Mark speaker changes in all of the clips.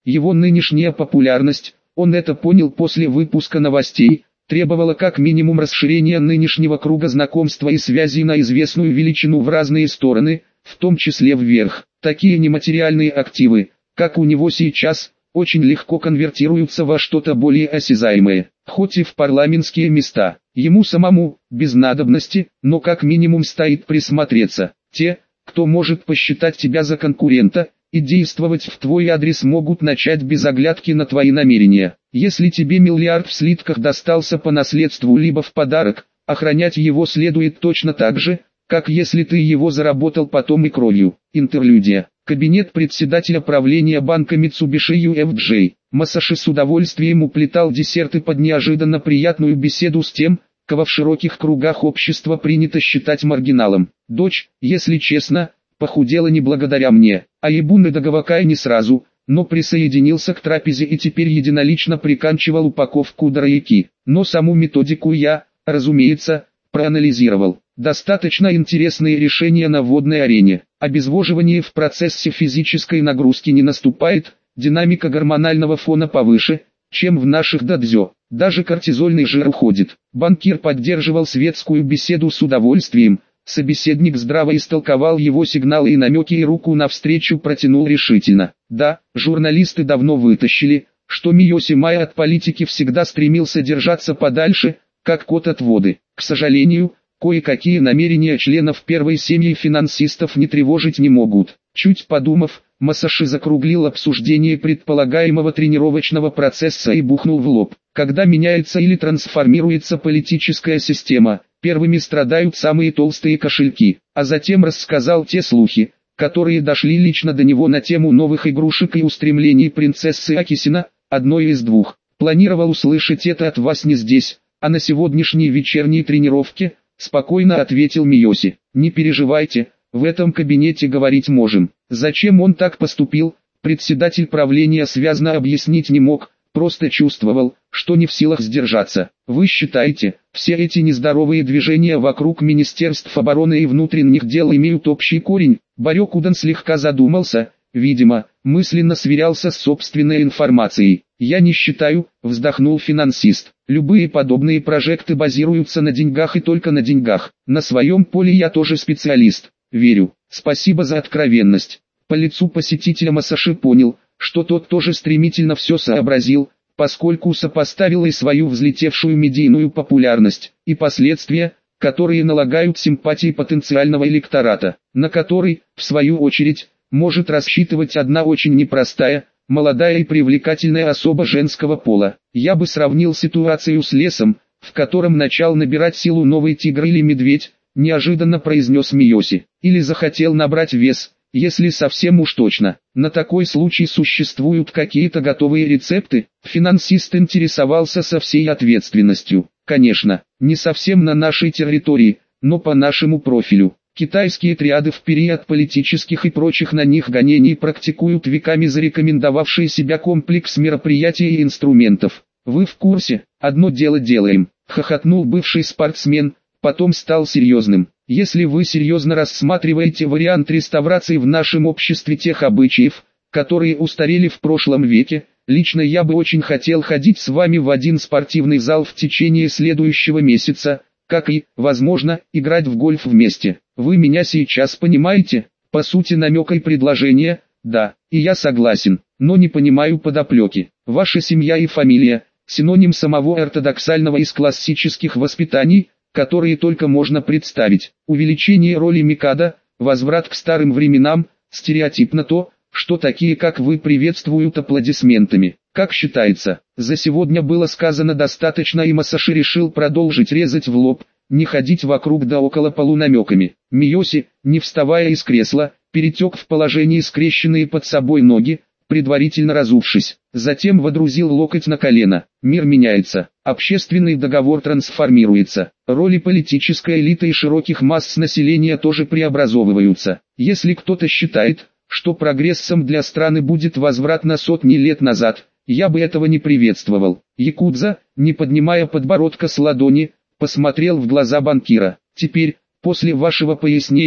Speaker 1: Его нынешняя популярность, он это понял после выпуска новостей, требовала как минимум расширения нынешнего круга знакомства и связей на известную величину в разные стороны, в том числе вверх. Такие нематериальные активы, как у него сейчас, очень легко конвертируются во что-то более осязаемое, хоть и в парламентские места. Ему самому, без надобности, но как минимум стоит присмотреться. Те, кто может посчитать тебя за конкурента, и действовать в твой адрес могут начать без оглядки на твои намерения. Если тебе миллиард в слитках достался по наследству либо в подарок, охранять его следует точно так же, как если ты его заработал потом и кровью. Интерлюдия. Кабинет председателя правления банка Mitsubishi UFJ. Масаши с удовольствием уплетал десерты под неожиданно приятную беседу с тем, кого в широких кругах общества принято считать маргиналом. Дочь, если честно, похудела не благодаря мне, а Ебуны Дагавакай не сразу, но присоединился к трапезе и теперь единолично приканчивал упаковку дораяки. Но саму методику я, разумеется, проанализировал. Достаточно интересные решения на водной арене. Обезвоживание в процессе физической нагрузки не наступает, динамика гормонального фона повыше, чем в наших дадзё. Даже кортизольный жир уходит. Банкир поддерживал светскую беседу с удовольствием. Собеседник здраво истолковал его сигналы и намеки и руку навстречу протянул решительно. Да, журналисты давно вытащили, что Миёси Май от политики всегда стремился держаться подальше, как кот от воды. К сожалению, кое-какие намерения членов первой семьи финансистов не тревожить не могут. Чуть подумав, Масаши закруглил обсуждение предполагаемого тренировочного процесса и бухнул в лоб. Когда меняется или трансформируется политическая система, первыми страдают самые толстые кошельки, а затем рассказал те слухи, которые дошли лично до него на тему новых игрушек и устремлений принцессы Акисина, одной из двух. Планировал услышать это от вас не здесь, а на сегодняшней вечерней тренировке, спокойно ответил Миёси. Не переживайте, в этом кабинете говорить можем. Зачем он так поступил, председатель правления связно объяснить не мог, просто чувствовал, что не в силах сдержаться. Вы считаете, все эти нездоровые движения вокруг Министерств обороны и внутренних дел имеют общий корень? Барёкудан слегка задумался, видимо, мысленно сверялся с собственной информацией. Я не считаю, вздохнул финансист. Любые подобные прожекты базируются на деньгах и только на деньгах. На своем поле я тоже специалист. Верю. Спасибо за откровенность. По лицу посетителя Масаши понял, что тот тоже стремительно все сообразил, поскольку сопоставил и свою взлетевшую медийную популярность, и последствия, которые налагают симпатии потенциального электората, на который, в свою очередь, может рассчитывать одна очень непростая, молодая и привлекательная особа женского пола. Я бы сравнил ситуацию с лесом, в котором начал набирать силу новый тигр или медведь, неожиданно произнес Миёси, или захотел набрать вес, если совсем уж точно. На такой случай существуют какие-то готовые рецепты? Финансист интересовался со всей ответственностью. Конечно, не совсем на нашей территории, но по нашему профилю. Китайские триады в период политических и прочих на них гонений практикуют веками зарекомендовавший себя комплекс мероприятий и инструментов. Вы в курсе? Одно дело делаем, хохотнул бывший спортсмен, потом стал серьезным. Если вы серьезно рассматриваете вариант реставрации в нашем обществе тех обычаев, которые устарели в прошлом веке, лично я бы очень хотел ходить с вами в один спортивный зал в течение следующего месяца, как и, возможно, играть в гольф вместе. Вы меня сейчас понимаете? По сути намека и предложения, да, и я согласен, но не понимаю подоплеки. Ваша семья и фамилия – синоним самого ортодоксального из классических воспитаний, которые только можно представить. Увеличение роли Микадо, возврат к старым временам, стереотипно то, что такие как вы приветствуют аплодисментами. Как считается, за сегодня было сказано достаточно, и Масаши решил продолжить резать в лоб, не ходить вокруг да около полунамеками. Миёси, не вставая из кресла, перетек в положении скрещенные под собой ноги, предварительно разувшись. Затем водрузил локоть на колено. Мир меняется, общественный договор трансформируется, роли политической элиты и широких масс населения тоже преобразовываются. Если кто-то считает, что прогрессом для страны будет возврат на сотни лет назад, я бы этого не приветствовал. Якудза, не поднимая подбородка с ладони, посмотрел в глаза банкира. Теперь, после вашего пояснения,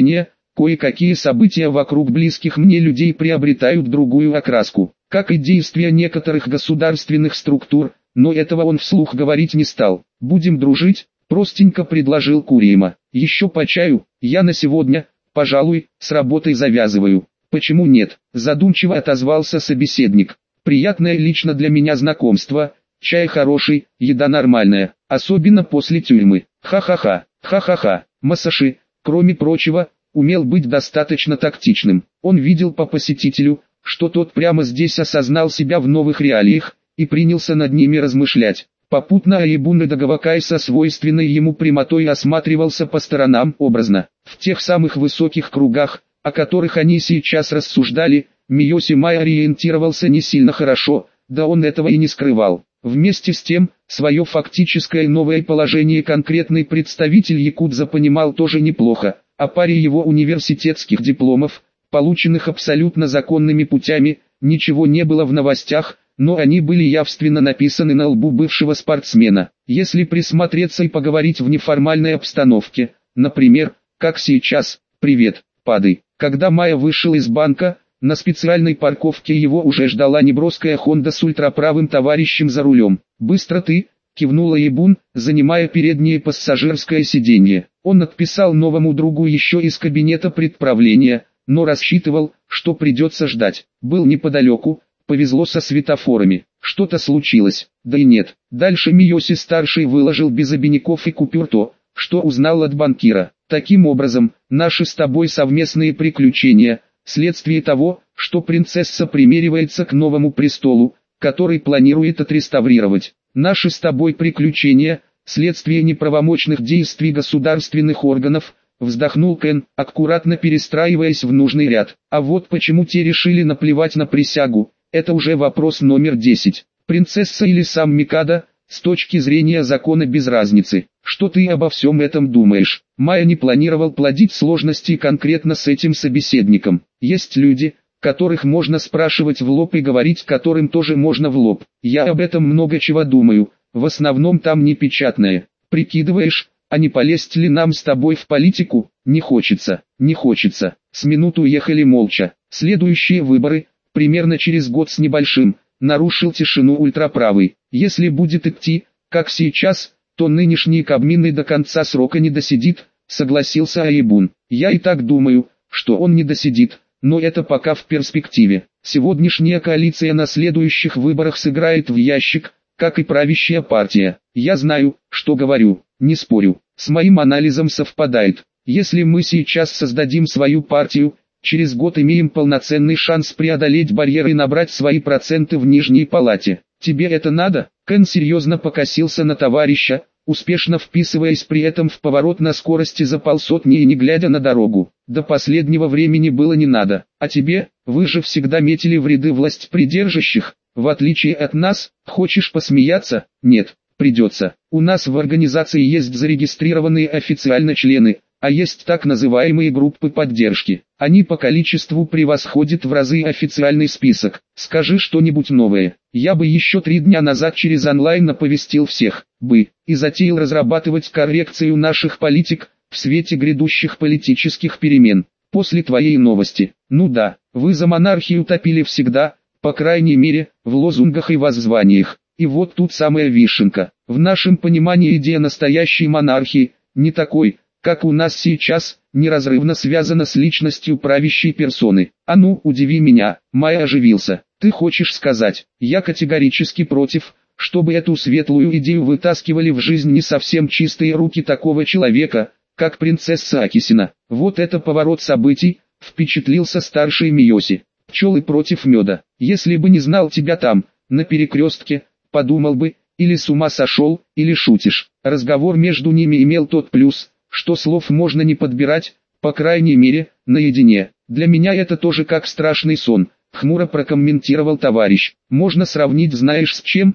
Speaker 1: кое-какие события вокруг близких мне людей приобретают другую окраску, как и действия некоторых государственных структур, но этого он вслух говорить не стал. «Будем дружить?» – простенько предложил Курима. «Еще по чаю? Я на сегодня, пожалуй, с работой завязываю». «Почему нет?» – задумчиво отозвался собеседник. «Приятное лично для меня знакомство, чай хороший, еда нормальная, особенно после тюрьмы. Ха-ха-ха, ха-ха-ха». Масаши, кроме прочего, умел быть достаточно тактичным. Он видел по посетителю, что тот прямо здесь осознал себя в новых реалиях, и принялся над ними размышлять. Попутно Аибун Эдагавакай со свойственной ему прямотой осматривался по сторонам образно. В тех самых высоких кругах, о которых они сейчас рассуждали, Миоси Май ориентировался не сильно хорошо, да он этого и не скрывал. Вместе с тем, свое фактическое новое положение конкретный представитель якудза понимал тоже неплохо. О паре его университетских дипломов, полученных абсолютно законными путями, ничего не было в новостях, но они были явственно написаны на лбу бывшего спортсмена. Если присмотреться и поговорить в неформальной обстановке, например, как сейчас, «Привет, падай». Когда Майя вышел из банка, на специальной парковке его уже ждала неброская Honda с ультраправым товарищем за рулем. «Быстро ты», — кивнула Аибун, занимая переднее пассажирское сиденье. Он отписал новому другу еще из кабинета предправления, но рассчитывал, что придется ждать. Был неподалеку, повезло со светофорами. Что-то случилось, да и нет. Дальше Миоси-старший выложил без обиняков и купюр то, что узнал от банкира. Таким образом, наши с тобой совместные приключения — следствие того, что принцесса примеривается к новому престолу, который планирует отреставрировать. Наши с тобой приключения — следствие неправомочных действий государственных органов, вздохнул Кен, аккуратно перестраиваясь в нужный ряд. А вот почему те решили наплевать на присягу, это уже вопрос номер 10. Принцесса или сам Микадо, с точки зрения закона без разницы. Что ты обо всем этом думаешь? Майя не планировал плодить сложности конкретно с этим собеседником. Есть люди, которых можно спрашивать в лоб и говорить которым тоже можно в лоб. Я об этом много чего думаю, в основном там не печатное. Прикидываешь, а не полезть ли нам с тобой в политику? Не хочется, не хочется. С минуту ехали молча. Следующие выборы, примерно через год с небольшим, нарушил тишину ультраправый. Если будет идти, как сейчас, то нынешний Кабмин и до конца срока не досидит, согласился Аибун. Я и так думаю, что он не досидит, но это пока в перспективе. Сегодняшняя коалиция на следующих выборах сыграет в ящик, как и правящая партия. Я знаю, что говорю, не спорю, с моим анализом совпадает. Если мы сейчас создадим свою партию, через год имеем полноценный шанс преодолеть барьер и набрать свои проценты в нижней палате. Тебе это надо? Кен серьезно покосился на товарища, успешно вписываясь при этом в поворот на скорости за полсотни и не глядя на дорогу. До последнего времени было не надо. А тебе, вы же всегда метили в ряды власть придержащих, в отличие от нас. Хочешь посмеяться? Нет, придется. У нас в организации есть зарегистрированные официально члены, а есть так называемые группы поддержки. Они по количеству превосходят в разы официальный список. Скажи что-нибудь новое. Я бы еще 3 дня назад через онлайн оповестил всех, и затеял разрабатывать коррекцию наших политик, в свете грядущих политических перемен. После твоей новости. Ну да, вы за монархию топили всегда, по крайней мере, в лозунгах и воззваниях. И вот тут самая вишенка. В нашем понимании идея настоящей монархии, не такой, как у нас сейчас, неразрывно связана с личностью правящей персоны. А ну, удиви меня. Майя оживился. Ты хочешь сказать, я категорически против, чтобы эту светлую идею вытаскивали в жизнь не совсем чистые руки такого человека, как принцесса Акисина. Вот это поворот событий, впечатлился старший Миоси. Пчелы против меда. Если бы не знал тебя там, на перекрестке, подумал бы, или с ума сошел, или шутишь. Разговор между ними имел тот плюс, что слов можно не подбирать, по крайней мере, наедине. Для меня это тоже как страшный сон, хмуро прокомментировал товарищ. Можно сравнить знаешь с чем?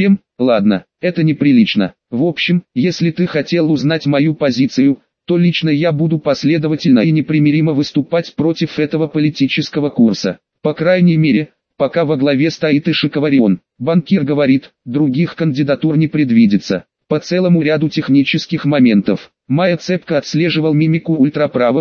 Speaker 1: Ладно, это неприлично. В общем, если ты хотел узнать мою позицию, то лично я буду последовательно и непримиримо выступать против этого политического курса. По крайней мере, пока во главе стоит Ишикаварион. Банкир говорит, других кандидатур не предвидится. По целому ряду технических моментов. Майя цепко отслеживал мимику ультраправого,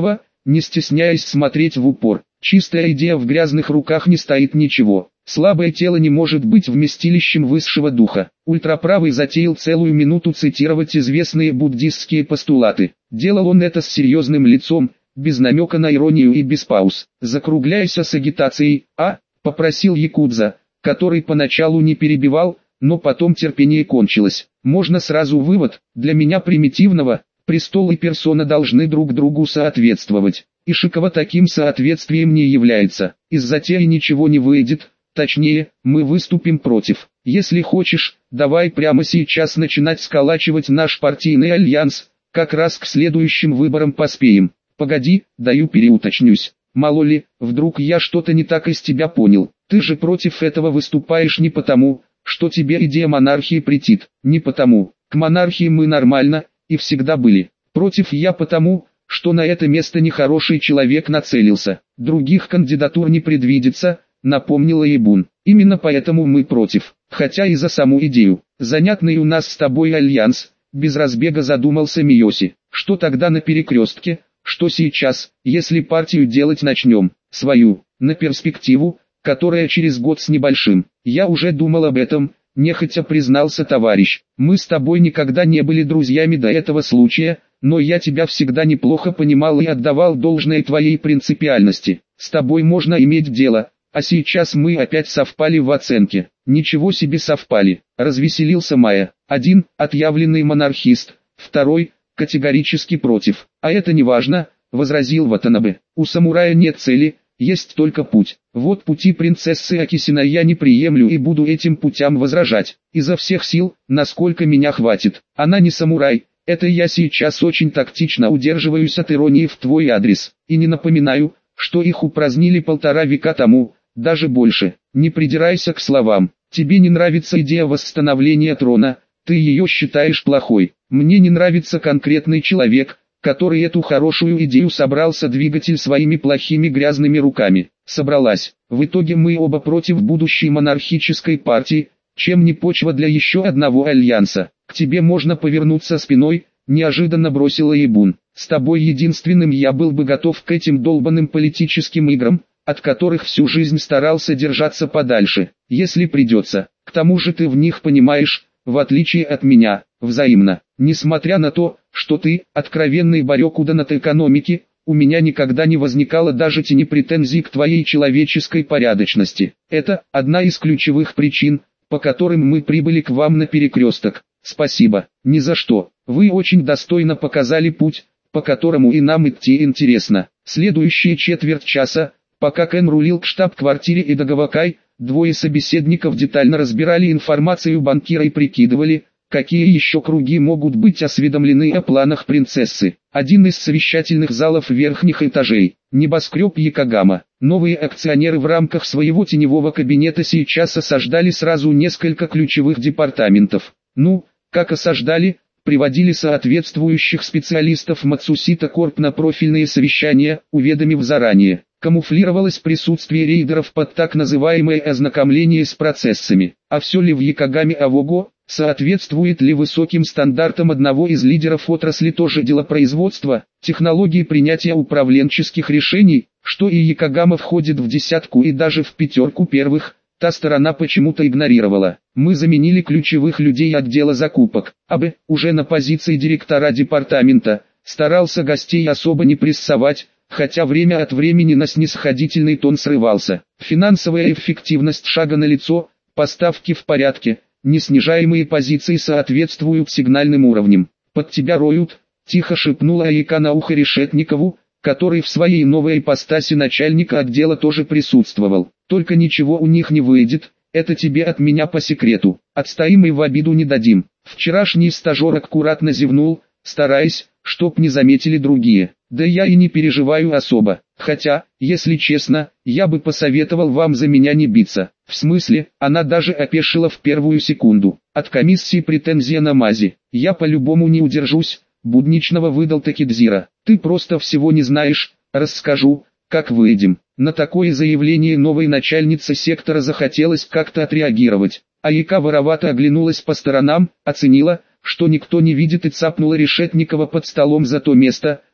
Speaker 1: не стесняясь смотреть в упор. Чистая идея в грязных руках не стоит ничего. Слабое тело не может быть вместилищем высшего духа. Ультраправый затеял целую минуту цитировать известные буддистские постулаты. Делал он это с серьезным лицом, без намека на иронию и без пауз. «Закругляйся с агитацией, попросил якудза, который поначалу не перебивал, но потом терпение кончилось. «Можно сразу вывод, для меня примитивного, престол и персона должны друг другу соответствовать. Ишикова таким соответствием не является. Из затеи ничего не выйдет, точнее, мы выступим против. Если хочешь, давай прямо сейчас начинать сколачивать наш партийный альянс, как раз к следующим выборам поспеем. Погоди, даю переуточнюсь. Мало ли, вдруг я что-то не так из тебя понял. Ты же против этого выступаешь не потому, что тебе идея монархии претит. Не потому. К монархии мы нормально, и всегда были. Против я потому, что на это место нехороший человек нацелился. Других кандидатур не предвидится, напомнила Ибун. Именно поэтому мы против. Хотя и за саму идею. Занятный у нас с тобой альянс, без разбега задумался Миоси. Что тогда на перекрестке? Что сейчас, если партию делать начнем? Свою, на перспективу, которая через год с небольшим. Я уже думал об этом, нехотя признался товарищ. Мы с тобой никогда не были друзьями до этого случая, но я тебя всегда неплохо понимал и отдавал должное твоей принципиальности. С тобой можно иметь дело, а сейчас мы опять совпали в оценке. Ничего себе совпали, развеселился Майя. Один, отъявленный монархист, второй, категорически против. А это не важно, возразил Ватанабе. У самурая нет цели, есть только путь. Вот пути принцессы Акисина я не приемлю и буду этим путям возражать. Изо всех сил, насколько меня хватит. Она не самурай, это я сейчас очень тактично удерживаюсь от иронии в твой адрес. И не напоминаю, что их упразднили 1,5 века тому, даже больше. Не придирайся к словам. Тебе не нравится идея восстановления трона, ты ее считаешь плохой. Мне не нравится конкретный человек, который эту хорошую идею собрался двигатель своими плохими грязными руками. Собралась. В итоге мы оба против будущей монархической партии, чем не почва для еще одного альянса. К тебе можно повернуться спиной, неожиданно бросила Ибун. С тобой единственным я был бы готов к этим долбанным политическим играм, от которых всю жизнь старался держаться подальше, если придется. К тому же ты в них понимаешь, в отличие от меня, взаимно. Несмотря на то, что ты, откровенный барёкуда от экономики, у меня никогда не возникало даже тени претензий к твоей человеческой порядочности. Это одна из ключевых причин, по которым мы прибыли к вам на перекресток. Спасибо. Ни за что. Вы очень достойно показали путь, по которому и нам идти интересно. Следующие четверть часа, пока Кен рулил к штаб-квартире Идагавакай, двое собеседников детально разбирали информацию банкира и прикидывали, какие еще круги могут быть осведомлены о планах принцессы. Один из совещательных залов верхних этажей, небоскреб Якогама. Новые акционеры в рамках своего теневого кабинета сейчас осаждали сразу несколько ключевых департаментов. Как осаждали, приводили соответствующих специалистов Мацусита Корп на профильные совещания, уведомив заранее. Камуфлировалось присутствие рейдеров под так называемое ознакомление с процессами. А все ли в Якогаме Авого, соответствует ли высоким стандартам одного из лидеров отрасли тоже делопроизводства, технологии принятия управленческих решений, что и Якогама входит в 10 и даже в 5 первых, та сторона почему-то игнорировала. Мы заменили ключевых людей отдела закупок. АБ, уже на позиции директора департамента, старался гостей особо не прессовать, хотя время от времени на снисходительный тон срывался. Финансовая эффективность шага налицо, поставки в порядке, неснижаемые позиции соответствуют сигнальным уровням. «Под тебя роют», — тихо шепнула Айка на ухо Решетникову, который в своей новой ипостаси начальника отдела тоже присутствовал. «Только ничего у них не выйдет, это тебе от меня по секрету. Отстоим и в обиду не дадим». Вчерашний стажер аккуратно зевнул, стараясь, чтоб не заметили другие. «Да я и не переживаю особо, хотя, если честно, я бы посоветовал вам за меня не биться». В смысле, она даже опешила в первую секунду. От комиссии претензия на мази. «Я по-любому не удержусь», — будничного выдал таки Дзира. «Ты просто всего не знаешь, расскажу, как выйдем». На такое заявление новой начальницы сектора захотелось как-то отреагировать. Айка воровато оглянулась по сторонам, оценила, что никто не видит и цапнула Решетникова под столом за то место,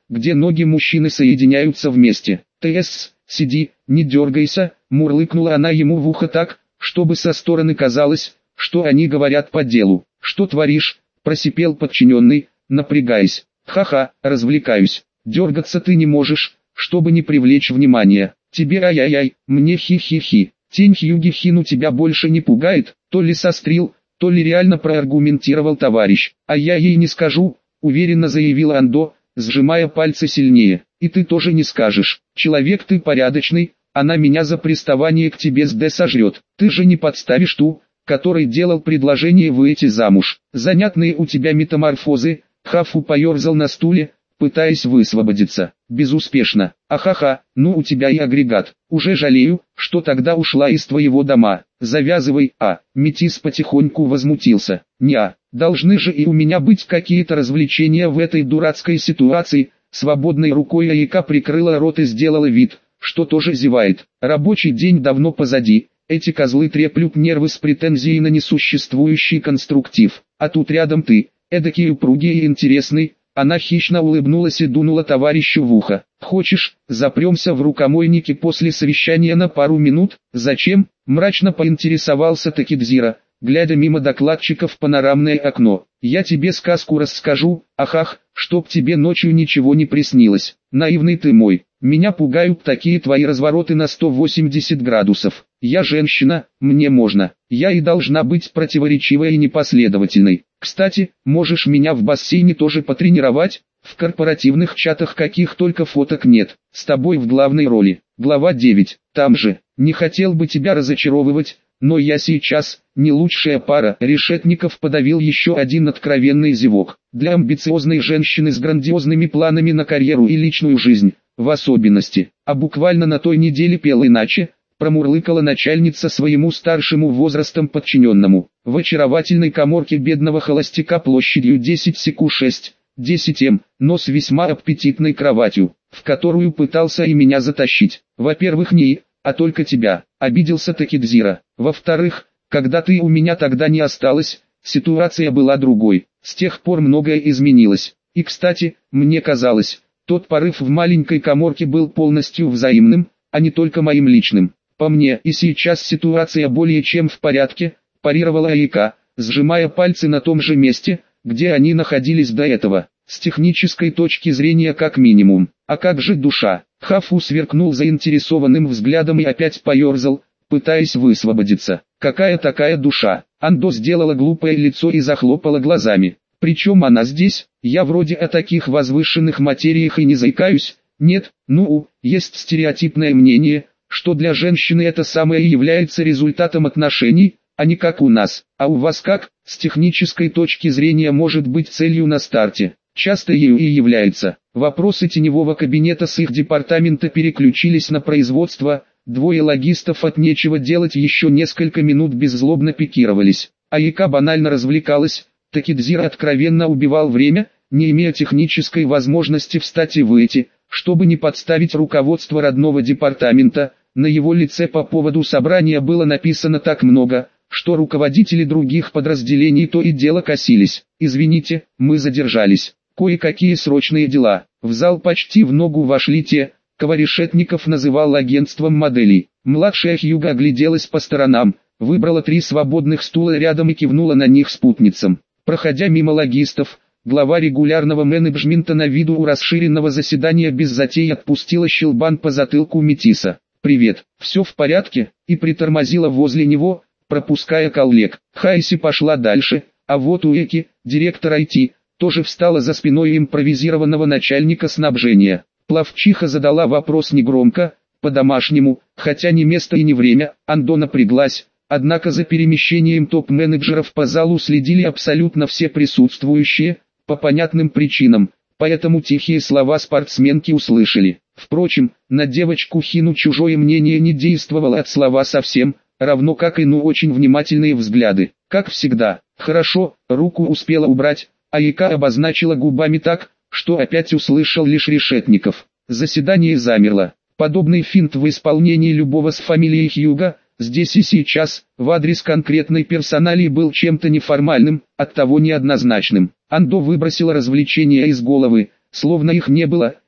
Speaker 1: где ноги мужчины соединяются вместе. «Тсс, сиди, не дергайся», мурлыкнула она ему в ухо так, чтобы со стороны казалось, что они говорят по делу. «Что творишь?» – просипел подчиненный, напрягаясь. «Ха-ха, развлекаюсь. Дергаться ты не можешь, чтобы не привлечь внимания. Тебе ай-яй-яй, мне хи-хи-хи. Тень Хьюги Хину тебя больше не пугает?» То ли сострил, то ли реально проаргументировал товарищ. «А я ей не скажу», – уверенно заявила Андо, сжимая пальцы сильнее. «И ты тоже не скажешь. Человек ты порядочный, она меня за приставание к тебе сожрет. Ты же не подставишь ту, который делал предложение выйти замуж. Занятные у тебя метаморфозы». Хафу поерзал на стуле, пытаясь высвободиться. Безуспешно. «Ахаха, ну у тебя и агрегат. Уже жалею, что тогда ушла из твоего дома. Завязывай». Метис потихоньку возмутился. «Неа, должны же и у меня быть какие-то развлечения в этой дурацкой ситуации». Свободной рукой Айка прикрыла рот и сделала вид, что тоже зевает. Рабочий день давно позади. Эти козлы треплют нервы с претензией на несуществующий конструктив. А тут рядом ты, эдакий упругий и интересный. Она хищно улыбнулась и дунула товарищу в ухо. «Хочешь, запремся в рукомойнике после совещания на пару минут?» «Зачем?» – мрачно поинтересовался Такидзира, глядя мимо докладчика в панорамное окно. «Я тебе сказку расскажу, ахах, чтоб тебе ночью ничего не приснилось. Наивный ты мой, меня пугают такие твои развороты на 180 градусов. Я женщина, мне можно, я и должна быть противоречивой и непоследовательной. Кстати, можешь меня в бассейне тоже потренировать, в корпоративных чатах каких только фоток нет, с тобой в главной роли». Глава 9, там же, не хотел бы тебя разочаровывать, но я сейчас, не лучшая пара. Решетников подавил еще один откровенный зевок. Для амбициозной женщины с грандиозными планами на карьеру и личную жизнь, в особенности, а буквально на той неделе пел иначе, промурлыкала начальница своему старшему возрастом подчиненному. В очаровательной каморке бедного холостяка площадью 10,6, 10 м, но с весьма аппетитной кроватью, в которую пытался и меня затащить. Во-первых, не а только тебя, обиделся Такидзира. Во-вторых, когда ты у меня тогда не осталась, ситуация была другой. С тех пор многое изменилось. И кстати, мне казалось, тот порыв в маленькой каморке был полностью взаимным, а не только моим личным. По мне, и сейчас ситуация более чем в порядке, парировала Айка, сжимая пальцы на том же месте, где они находились до этого. С технической точки зрения как минимум. А как же душа? Хафу сверкнул заинтересованным взглядом и опять поерзал, пытаясь высвободиться. Какая такая душа? Андо сделала глупое лицо и захлопала глазами. Причем она здесь? Я вроде о таких возвышенных материях и не заикаюсь. Нет, есть стереотипное мнение, что для женщины это самое является результатом отношений, а не как у нас. А у вас как? С технической точки зрения может быть целью на старте. Часто ею и является. Вопросы теневого кабинета с их департамента переключились на производство. Двое логистов от нечего делать еще несколько минут беззлобно пикировались. Айка банально развлекалась. Такидзира откровенно убивал время, не имея технической возможности встать и выйти, чтобы не подставить руководство родного департамента. На его лице по поводу собрания было написано так много, что руководители других подразделений то и дело косились. «Извините, мы задержались. Кое-какие срочные дела». В зал почти в ногу вошли те, кого Решетников называл агентством моделей. Младшая Хьюга огляделась по сторонам, выбрала 3 свободных стула рядом и кивнула на них спутницам. Проходя мимо логистов, глава регулярного менеджмента на виду у расширенного заседания без затей отпустила щелбан по затылку Метиса. «Привет, все в порядке?» и притормозила возле него, пропуская коллег. Хайси пошла дальше, а вот Уэки, директор IT, тоже встала за спиной импровизированного начальника снабжения. Плавчиха задала вопрос негромко, по-домашнему, хотя не место и не время. Андо напряглась, однако за перемещением топ-менеджеров по залу следили абсолютно все присутствующие, по понятным причинам, поэтому тихие слова спортсменки услышали. Впрочем, на девочку Хину чужое мнение не действовало от слова совсем, равно как и очень внимательные взгляды. Как всегда, хорошо, руку успела убрать, Айка обозначила губами так, что опять услышал лишь Решетников. Заседание замерло. Подобный финт в исполнении любого с фамилией Хьюга, здесь и сейчас, в адрес конкретной персоналии был чем-то неформальным, оттого неоднозначным. Андо выбросила развлечения из головы, словно их не было,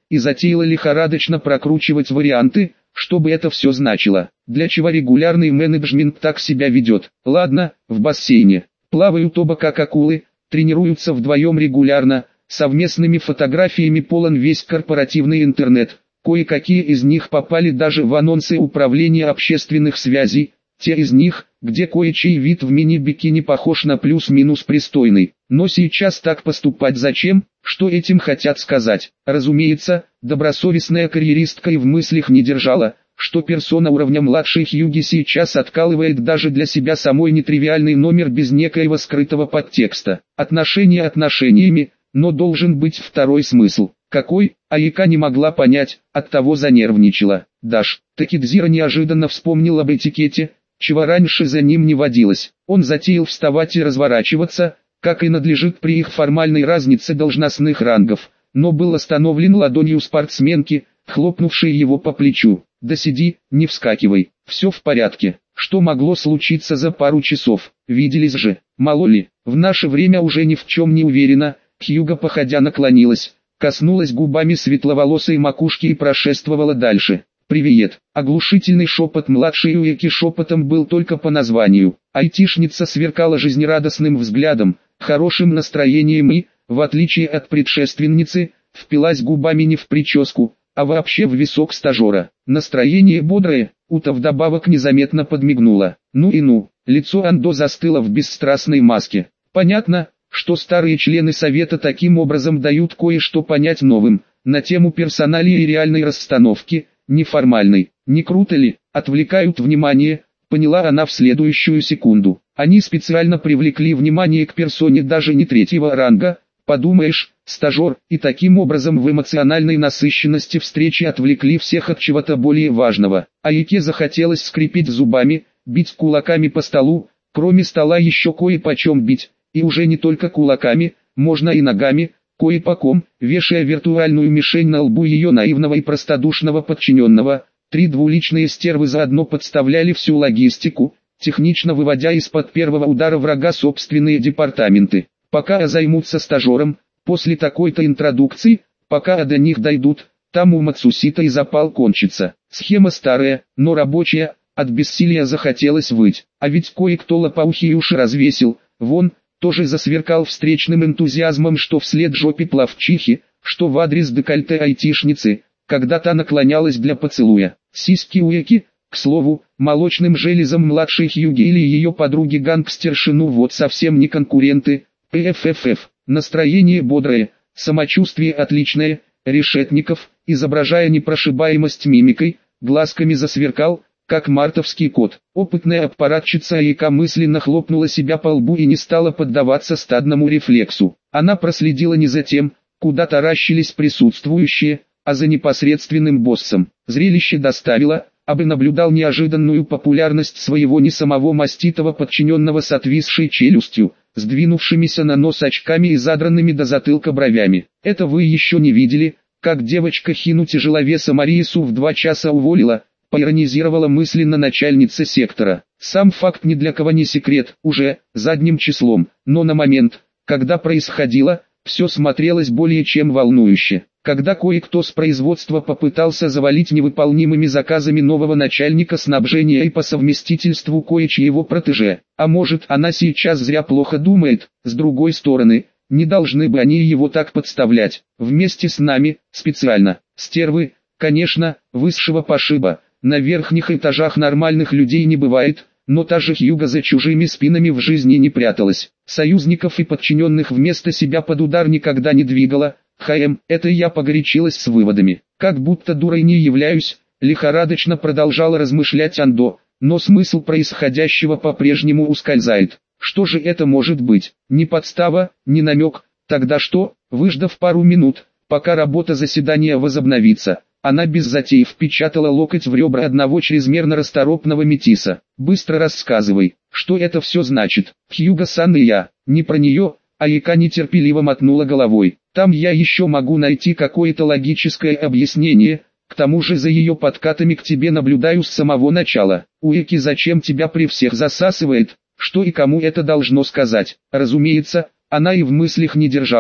Speaker 1: и затеяла лихорадочно прокручивать варианты, что бы это все значило. Для чего регулярный менеджмент так себя ведет? Ладно, в бассейне. Плавают оба как акулы, тренируются вдвоем регулярно, совместными фотографиями полон весь корпоративный интернет. Кое-какие из них попали даже в анонсы управления общественных связей, те из них, где кое-чей вид в мини-бикини похож на плюс-минус пристойный. Но сейчас так поступать зачем? Что этим хотят сказать? Разумеется, добросовестная карьеристка и в мыслях не держала, что персона уровня младшей Хьюги сейчас откалывает даже для себя самой нетривиальный номер без некоего скрытого подтекста. Отношения отношениями, но должен быть второй смысл. Какой? Айка не могла понять, оттого занервничала. Даш, Такидзира неожиданно вспомнил об этикете, чего раньше за ним не водилось. Он затеял вставать и разворачиваться, как и надлежит при их формальной разнице должностных рангов, но был остановлен ладонью спортсменки, хлопнувшей его по плечу. «Да сиди, не вскакивай, все в порядке». Что могло случиться за пару часов? Виделись же, мало ли. В наше время уже ни в чем не уверена. Хьюга походя наклонилась, коснулась губами светловолосой макушки и прошествовала дальше. «Привет». Оглушительный шепот младшей Уэки шепотом был только по названию. Айтишница сверкала жизнерадостным взглядом, хорошим настроением и, в отличие от предшественницы, впилась губами не в прическу, а вообще в висок стажера. Настроение бодрое, Ута вдобавок незаметно подмигнула. Ну и ну, лицо Андо застыло в бесстрастной маске. Понятно, что старые члены совета таким образом дают кое-что понять новым, на тему персоналии и реальной расстановки, неформальной. Не круто ли? Отвлекают внимание, поняла она в следующую секунду. Они специально привлекли внимание к персоне даже не третьего ранга, подумаешь, стажер, и таким образом в эмоциональной насыщенности встречи отвлекли всех от чего-то более важного. Айке захотелось скрипеть зубами, бить кулаками по столу, кроме стола еще кое-почем бить, и уже не только кулаками, можно и ногами, кое-по-ком, вешая виртуальную мишень на лбу ее наивного и простодушного подчиненного. Три двуличные стервы заодно подставляли всю логистику, технично выводя из-под первого удара врага собственные департаменты. Пока займутся стажером, после такой-то интродукции, пока до них дойдут, там у Мацусита и запал кончится. Схема старая, но рабочая, от бессилия захотелось выть. А ведь кое-кто лопоухие уши развесил, вон, тоже засверкал встречным энтузиазмом что вслед жопе плавчихи, что в адрес декольте айтишницы, когда та наклонялась для поцелуя. Сиськи Уэки, к слову, молочным железом младшей Хьюги или ее подруги-гангстерши ну вот совсем не конкуренты. ПФФФ. Настроение бодрое, самочувствие отличное. Решетников, изображая непрошибаемость мимикой, глазками засверкал, как мартовский кот. Опытная аппаратчица Айка мысленно хлопнула себя по лбу и не стала поддаваться стадному рефлексу. Она проследила не за тем, куда таращились присутствующие, а за непосредственным боссом. Зрелище доставило, абы наблюдал неожиданную популярность своего не самого маститого подчиненного с отвисшей челюстью, сдвинувшимися на нос очками и задранными до затылка бровями. Это вы еще не видели, как девочка Хину тяжеловеса Мариесу в 2 часа уволила, поиронизировала мысленно начальница сектора. Сам факт ни для кого не секрет, уже, задним числом, но на момент, когда происходило, все смотрелось более чем волнующе. Когда кое-кто с производства попытался завалить невыполнимыми заказами нового начальника снабжения и по совместительству кое-чьего протеже. А может, она сейчас зря плохо думает, с другой стороны, не должны бы они его так подставлять. Вместе с нами, специально. Стервы, конечно, высшего пошиба, на верхних этажах нормальных людей не бывает, но та же Хьюга за чужими спинами в жизни не пряталась. Союзников и подчиненных вместо себя под удар никогда не двигала. Это я погорячилась с выводами. Как будто дурой не являюсь, лихорадочно продолжала размышлять Андо, но смысл происходящего по-прежнему ускользает. Что же это может быть? Не подстава, не намек. Тогда что? Выждав пару минут, пока работа заседания возобновится, она без затей впечатала локоть в ребра одного чрезмерно расторопного метиса. Быстро рассказывай, что это все значит. Хьюга-сан и я, не про нее. Айка нетерпеливо мотнула головой. Там я еще могу найти какое-то логическое объяснение, к тому же за ее подкатами к тебе наблюдаю с самого начала. Уэки зачем тебя при всех засасывает, что и кому это должно сказать? Разумеется, она и в мыслях не держала,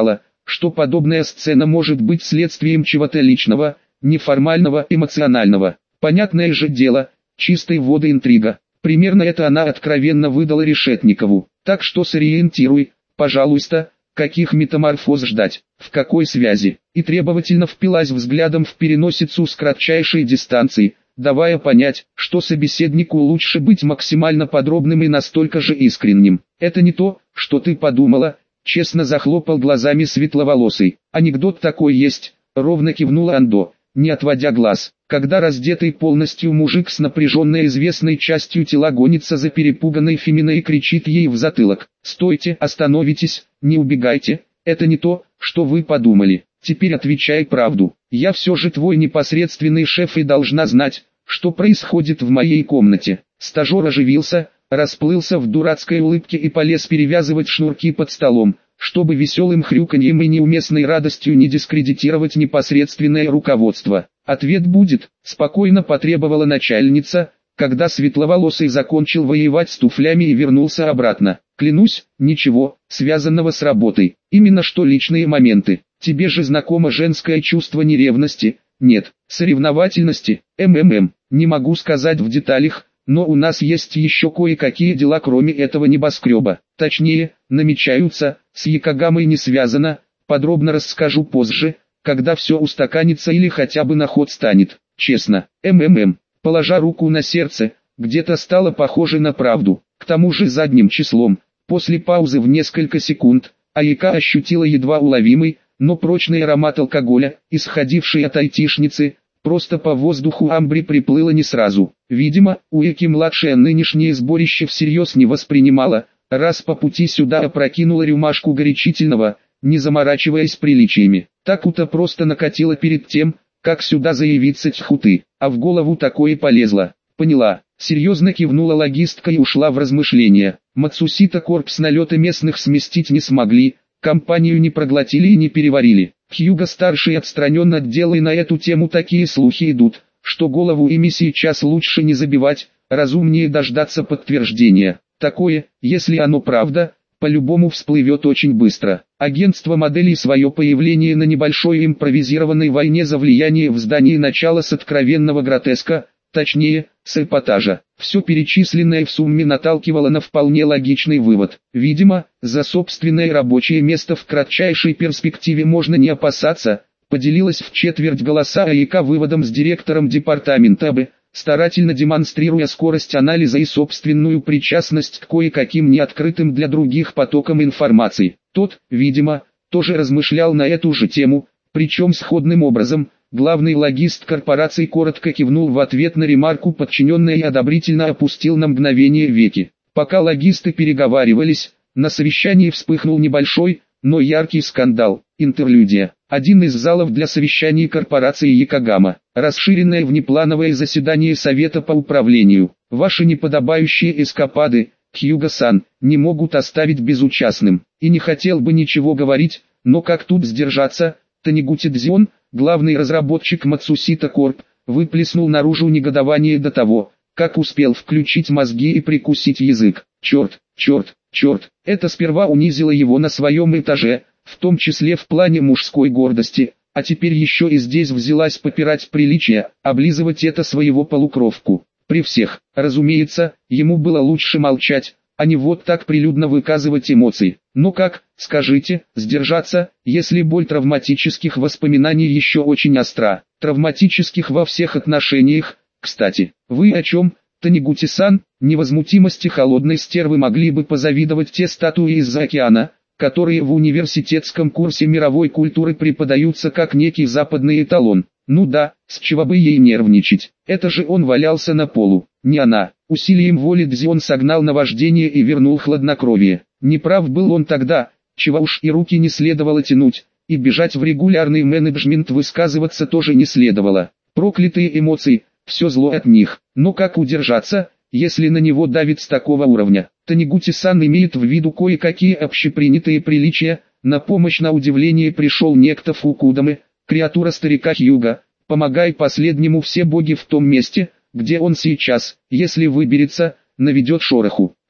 Speaker 1: что подобная сцена может быть следствием чего-то личного, неформального, эмоционального. Понятное же дело, чистой воды интрига. Примерно это она откровенно выдала Решетникову. Так что сориентируй, пожалуйста, каких метаморфоз ждать, в какой связи. И требовательно впилась взглядом в переносицу с кратчайшей дистанции, давая понять, что собеседнику лучше быть максимально подробным и настолько же искренним. «Это не то, что ты подумала», — честно захлопал глазами светловолосый. «Анекдот такой есть», — ровно кивнула Андо, не отводя глаз. Когда раздетый полностью мужик с напряженной известной частью тела гонится за перепуганной Феминой и кричит ей в затылок: «Стойте, остановитесь, не убегайте, это не то, что вы подумали. Теперь отвечай правду. Я все же твой непосредственный шеф и должна знать, что происходит в моей комнате». Стажер оживился, расплылся в дурацкой улыбке и полез перевязывать шнурки под столом, чтобы веселым хрюканьем и неуместной радостью не дискредитировать непосредственное руководство. «Ответ будет», — спокойно потребовала начальница, когда светловолосый закончил воевать с туфлями и вернулся обратно. «Клянусь, ничего, связанного с работой, именно что личные моменты. Тебе же знакомо женское чувство не ревности, нет, соревновательности, не могу сказать в деталях, но у нас есть еще кое-какие дела кроме этого небоскреба. Точнее, намечаются, с Якогамой не связано, подробно расскажу позже, когда все устаканится или хотя бы на ход станет. Честно, положа руку на сердце, где-то стало похоже на правду. К тому же задним числом, после паузы в несколько секунд, Аяка ощутила едва уловимый, но прочный аромат алкоголя, исходивший от айтишницы. Просто по воздуху амбре приплыло не сразу. Видимо, Уэки-младшая нынешнее сборище всерьез не воспринимала, раз по пути сюда опрокинула рюмашку горячительного, не заморачиваясь приличиями. Таку-то просто накатила перед тем, как сюда заявиться тьху-ты, а в голову такое полезло. Поняла, серьезно кивнула логистка и ушла в размышления. Мацусита Корп с налета местных сместить не смогли, компанию не проглотили и не переварили. Хьюго-старший отстраненно отдел, и на эту тему такие слухи идут, что голову ими сейчас лучше не забивать, разумнее дождаться подтверждения. Такое, если оно правда, по-любому всплывет очень быстро. Агентство моделей свое появление на небольшой импровизированной войне за влияние в здании начало с откровенного гротеска, точнее, с эпатажа. Все перечисленное в сумме наталкивало на вполне логичный вывод. Видимо, за собственное рабочее место в кратчайшей перспективе можно не опасаться, поделилась в четверть голоса Аяка выводом с директором департамента АБ, старательно демонстрируя скорость анализа и собственную причастность к кое-каким неоткрытым для других потокам информации. Тот, видимо, тоже размышлял на эту же тему, причем сходным образом. Главный логист корпорации коротко кивнул в ответ на ремарку подчиненной и одобрительно опустил на мгновение веки. Пока логисты переговаривались, на совещании вспыхнул небольшой, но яркий скандал. Интерлюдия. Один из залов для совещаний корпорации Якогама. Расширенное внеплановое заседание Совета по управлению. Ваши неподобающие эскапады, Хьюго-сан, не могут оставить безучастным. И не хотел бы ничего говорить, но как тут сдержаться? Танигути Дзион, главный разработчик Мацусита Корп, выплеснул наружу негодование до того, как успел включить мозги и прикусить язык. Черт, это сперва унизило его на своем этаже, в том числе в плане мужской гордости, а теперь еще и здесь взялась попирать приличия, облизывать это своего полукровку. При всех, разумеется, ему было лучше молчать, а не вот так прилюдно выказывать эмоции. Но как, скажите, сдержаться, если боль травматических воспоминаний еще очень остра? Травматических во всех отношениях, кстати. Вы о чем, Танигути-сан? Невозмутимости холодной стервы могли бы позавидовать те статуи из-за океана, которые в университетском курсе мировой культуры преподаются как некий западный эталон. Ну да, с чего бы ей нервничать? Это же он валялся на полу, не она. Усилием воли Дзион согнал наваждение и вернул хладнокровие. Неправ был он тогда, чего уж и руки не следовало тянуть, и бежать в регулярный менеджмент высказываться тоже не следовало. Проклятые эмоции, все зло от них. Но как удержаться, если на него давит с такого уровня? Танигути-сан имеет в виду кое-какие общепринятые приличия. На помощь на удивление пришел некто Фукудаме, креатура старика Хьюго. Помогай последнему все боги в том месте, где он сейчас, если выберется, наведет шороху.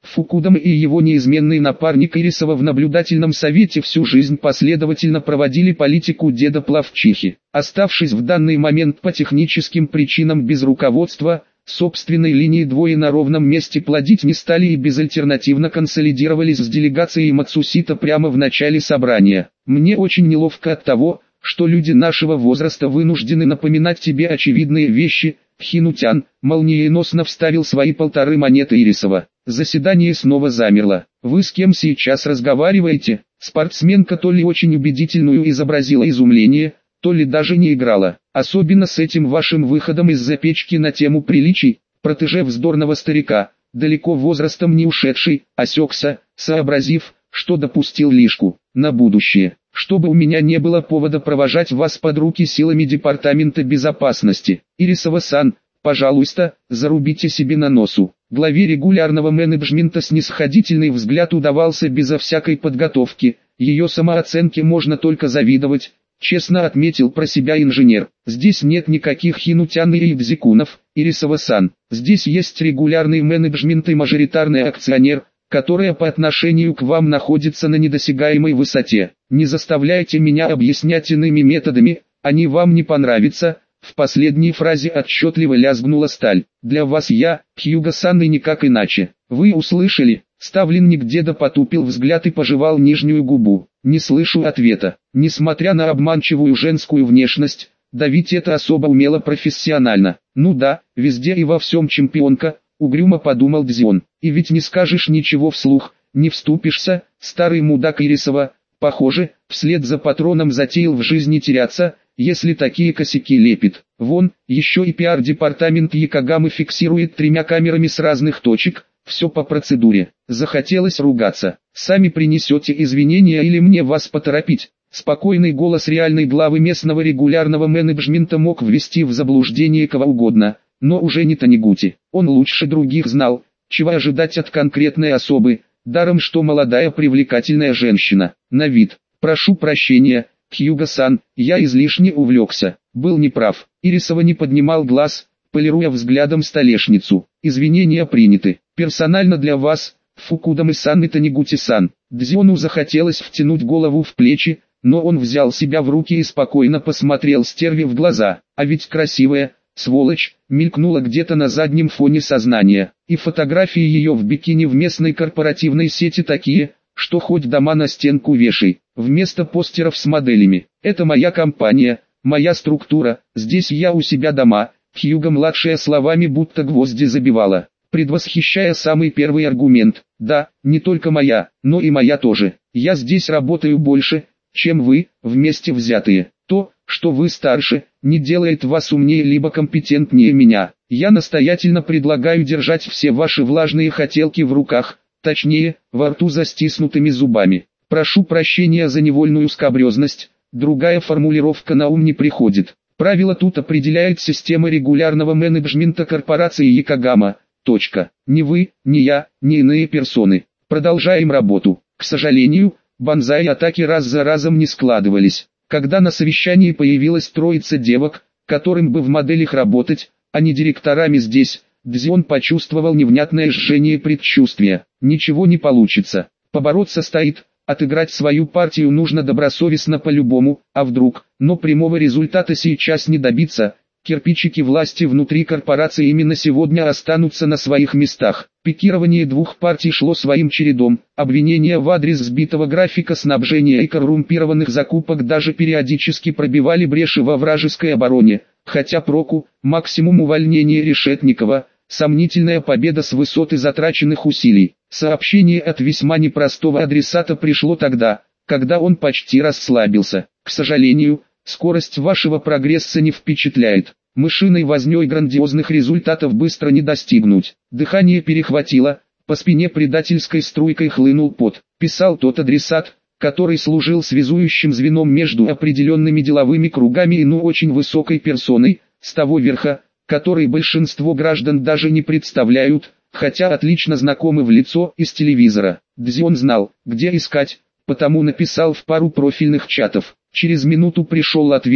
Speaker 1: Фукудама и его неизменный напарник Ирисова в наблюдательном совете всю жизнь последовательно проводили политику деда Плавчихи. Оставшись в данный момент по техническим причинам без руководства, собственной линии двое на ровном месте плодить не стали и безальтернативно консолидировались с делегацией Мацусита прямо в начале собрания. Мне очень неловко от того, что люди нашего возраста вынуждены напоминать тебе очевидные вещи. Хинутян молниеносно вставил свои 1,5 монеты Ирисова. Заседание снова замерло. Вы с кем сейчас разговариваете? Спортсменка то ли очень убедительную изобразила изумление, то ли даже не играла. Особенно с этим вашим выходом из-за печки на тему приличий. Протеже вздорного старика, далеко возрастом не ушедший, осекся, сообразив, что допустил лишку. На будущее, чтобы у меня не было повода провожать вас под руки силами Департамента безопасности. Ирисова-сан, пожалуйста, зарубите себе на носу. Главе регулярного менеджмента снисходительный взгляд удавался безо всякой подготовки, ее самооценке можно только завидовать, честно отметил про себя инженер. Здесь нет никаких хинутян и экзекунов, Ирисова-сан. Здесь есть регулярный менеджмент и мажоритарный акционер, которая по отношению к вам находится на недосягаемой высоте. Не заставляйте меня объяснять иными методами, они вам не понравятся. В последней фразе отчетливо лязгнула сталь. Для вас я, Хьюго-сан, и никак иначе. Вы услышали? Ставленник деда потупил взгляд и пожевал нижнюю губу. Не слышу ответа. Несмотря на обманчивую женскую внешность, давить это особо умело профессионально. Ну да, везде и во всем чемпионка. Угрюмо подумал Дзион. И ведь не скажешь ничего вслух, не вступишься, старый мудак Ирисова, похоже, вслед за патроном затеял в жизни теряться, если такие косяки лепит. Вон, еще и пиар-департамент Якогамы фиксирует 3 камерами с разных точек, все по процедуре. Захотелось ругаться. Сами принесете извинения или мне вас поторопить? Спокойный голос реальной главы местного регулярного менеджмента мог ввести в заблуждение кого угодно. Но уже не Танигути. Он лучше других знал, чего ожидать от конкретной особы, даром что молодая привлекательная женщина. На вид. Прошу прощения, Хьюго-сан, я излишне увлекся. Был неправ. Ирисова не поднимал глаз, полируя взглядом столешницу. Извинения приняты. Персонально для вас, Фукудама-сан и Танигути-сан. Дзиону захотелось втянуть голову в плечи, но он взял себя в руки и спокойно посмотрел стерве в глаза. А ведь красивая, сволочь, мелькнула где-то на заднем фоне сознания, и фотографии ее в бикини в местной корпоративной сети такие, что хоть дома на стенку вешай, вместо постеров с моделями. Это моя компания, моя структура, здесь я у себя дома. Хьюго-младшая словами будто гвозди забивала, предвосхищая самый первый аргумент. Да, не только моя, но и моя тоже. Я здесь работаю больше, чем вы, вместе взятые. То, что вы старше, не делает вас умнее либо компетентнее меня. Я настоятельно предлагаю держать все ваши влажные хотелки в руках, точнее, во рту за стиснутыми зубами. Прошу прощения за невольную скабрезность, другая формулировка на ум не приходит. Правила тут определяет система регулярного менеджмента корпорации Якогама. Точка. Ни вы, ни я, ни иные персоны. Продолжаем работу. К сожалению, банзай-атаки раз за разом не складывались. Когда на совещании появилась троица девок, которым бы в моделях работать, а не директорами здесь, Дзион почувствовал невнятное жжение предчувствия. Ничего не получится. Побороться стоит, отыграть свою партию нужно добросовестно по-любому, а вдруг, но прямого результата сейчас не добиться. Кирпичики власти внутри корпорации именно сегодня останутся на своих местах. Пикирование двух партий шло своим чередом. Обвинения в адрес сбитого графика снабжения и коррумпированных закупок даже периодически пробивали бреши во вражеской обороне. Хотя проку, максимум увольнения Решетникова, сомнительная победа с высоты затраченных усилий. Сообщение от весьма непростого адресата пришло тогда, когда он почти расслабился. К сожалению, скорость вашего прогресса не впечатляет. Мышиной вознёй грандиозных результатов быстро не достигнуть. Дыхание перехватило, по спине предательской струйкой хлынул пот. Писал тот адресат, который служил связующим звеном между определенными деловыми кругами и очень высокой персоной, с того верха, который большинство граждан даже не представляют, хотя отлично знакомы в лицо из телевизора. Дзион знал, где искать, потому написал в пару профильных чатов. Через минуту пришел ответ: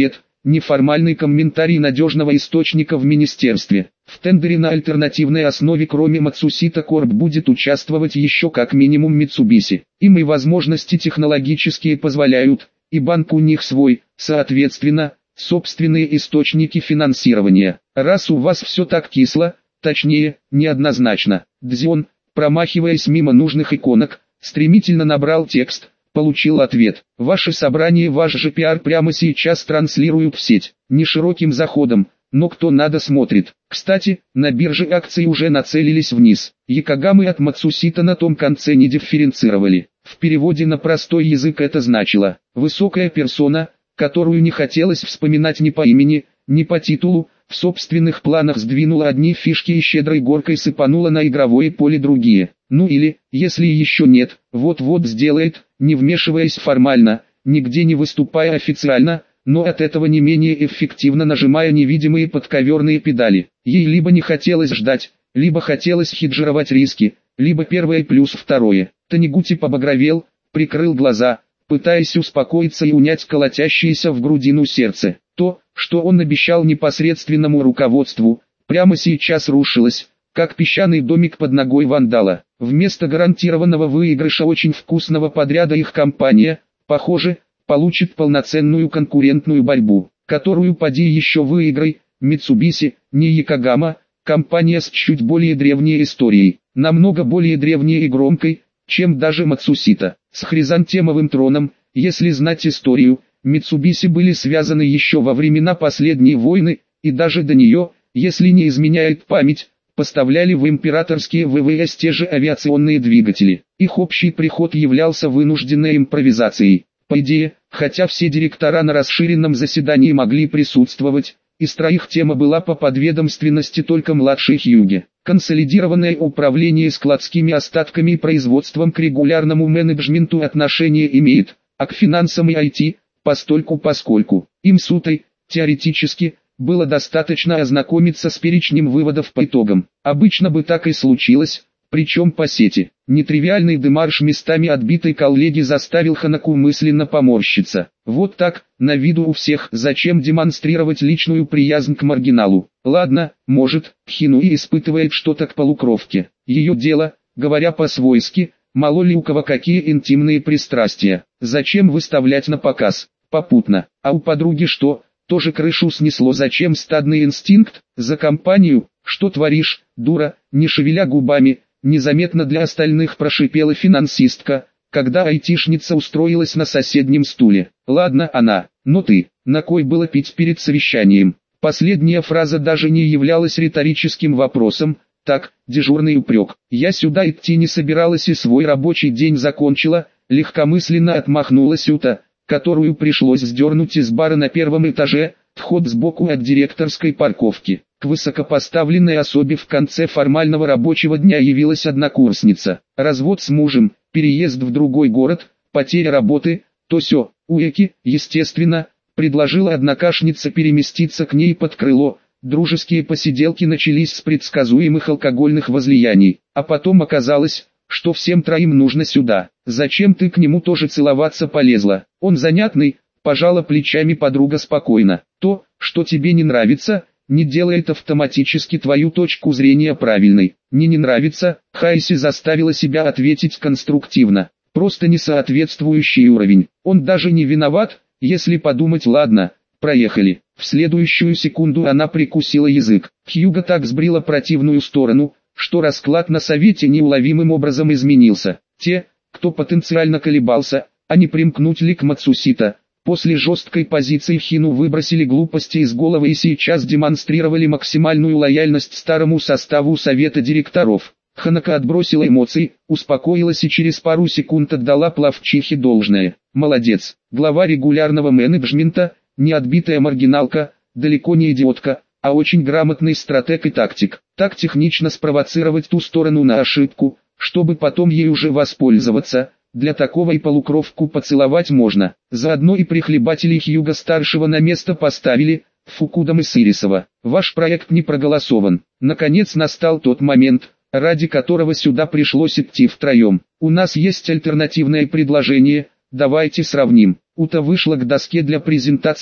Speaker 1: неформальный комментарий надежного источника в министерстве. В тендере на альтернативной основе кроме Matsushita Corp будет участвовать еще как минимум Mitsubishi. Им и возможности технологические позволяют, и банк у них свой, соответственно, собственные источники финансирования. Раз у вас все так кисло, точнее, неоднозначно. Дзион, промахиваясь мимо нужных иконок, стремительно набрал текст. Получил ответ. Ваше собрание, ваш же пиар прямо сейчас транслируют в сеть. Не широким заходом, но кто надо смотрит. Кстати, на бирже акции уже нацелились вниз. Якогамы от Matsushita на том конце не дифференцировали. В переводе на простой язык это значило: высокая персона, которую не хотелось вспоминать ни по имени, ни по титулу, в собственных планах сдвинула одни фишки и щедрой горкой сыпанула на игровое поле другие. Ну или, если еще нет, вот-вот сделает, не вмешиваясь формально, нигде не выступая официально, но от этого не менее эффективно нажимая невидимые подковерные педали. Ей либо не хотелось ждать, либо хотелось хеджировать риски, либо первое плюс второе. Танигути побагровел, прикрыл глаза, пытаясь успокоиться и унять колотящееся в грудину сердце. То, что он обещал непосредственному руководству, прямо сейчас рушилось, как песчаный домик под ногой вандала. Вместо гарантированного выигрыша очень вкусного подряда их компания, похоже, получит полноценную конкурентную борьбу, которую поди еще выиграй. Mitsubishi, не Якогама, компания с чуть более древней историей, намного более древней и громкой, чем даже Matsushita. С хризантемовым троном, если знать историю, Mitsubishi были связаны еще во времена последней войны, и даже до нее, если не изменяет память, поставляли в императорские ВВС те же авиационные двигатели. Их общий приход являлся вынужденной импровизацией. По идее, хотя все директора на расширенном заседании могли присутствовать, из троих тема была по подведомственности только младшей Хьюге. Консолидированное управление складскими остатками и производством к регулярному менеджменту отношение имеет, а к финансам и IT, постольку-поскольку. Им с Утой, теоретически, было достаточно ознакомиться с перечнем выводов по итогам. Обычно бы так и случилось, причем по сети. Нетривиальный демарш местами отбитой коллеги заставил Ханаку мысленно поморщиться. Вот так, на виду у всех, зачем демонстрировать личную приязнь к маргиналу? Ладно, может, Хинуи испытывает что-то к полукровке. Ее дело, говоря по-свойски, мало ли у кого какие интимные пристрастия. Зачем выставлять на показ? Попутно. А у подруги что? Тоже крышу снесло. Зачем стадный инстинкт? За компанию? Что творишь, дура? Не шевеля губами, незаметно для остальных прошипела финансистка, когда айтишница устроилась на соседнем стуле. Ладно она, но ты, на кой было пить перед совещанием? Последняя фраза даже не являлась риторическим вопросом, так, дежурный упрек. Я сюда идти не собиралась и свой рабочий день закончила, легкомысленно отмахнулась Ута, которую пришлось сдернуть из бара на первом этаже, вход сбоку от директорской парковки. К высокопоставленной особе в конце формального рабочего дня явилась однокурсница. Развод с мужем, переезд в другой город, потеря работы, то сё. Уэки, естественно, предложила однокашница переместиться к ней под крыло. Дружеские посиделки начались с предсказуемых алкогольных возлияний, а потом оказалось, что всем троим нужно сюда. Зачем ты к нему тоже целоваться полезла? Он занятный, пожала плечами подруга спокойно. То, что тебе не нравится, не делает автоматически твою точку зрения правильной. Не нравится, Хайси заставила себя ответить конструктивно. Просто несоответствующий уровень. Он даже не виноват, если подумать. Ладно, проехали. В следующую секунду она прикусила язык. Хьюга так сбрила противную сторону, что расклад на совете неуловимым образом изменился. Те, кто потенциально колебался, а не примкнуть ли к Matsushita, после жесткой позиции Хину выбросили глупости из головы и сейчас демонстрировали максимальную лояльность старому составу совета директоров. Ханака отбросила эмоции, успокоилась и через пару секунд отдала плавчихе должное. Молодец, глава регулярного менеджмента, не отбитая маргиналка, далеко не идиотка, а очень грамотный стратег и тактик. Так технично спровоцировать ту сторону на ошибку, чтобы потом ей уже воспользоваться. Для такого и полукровку поцеловать можно. Заодно и прихлебателей Хьюга-старшего на место поставили, Фукудам и Сирисова. Ваш проект не проголосован. Наконец настал тот момент, ради которого сюда пришлось идти втроем. У нас есть альтернативное предложение, давайте сравним. Ута вышла к доске для презентации,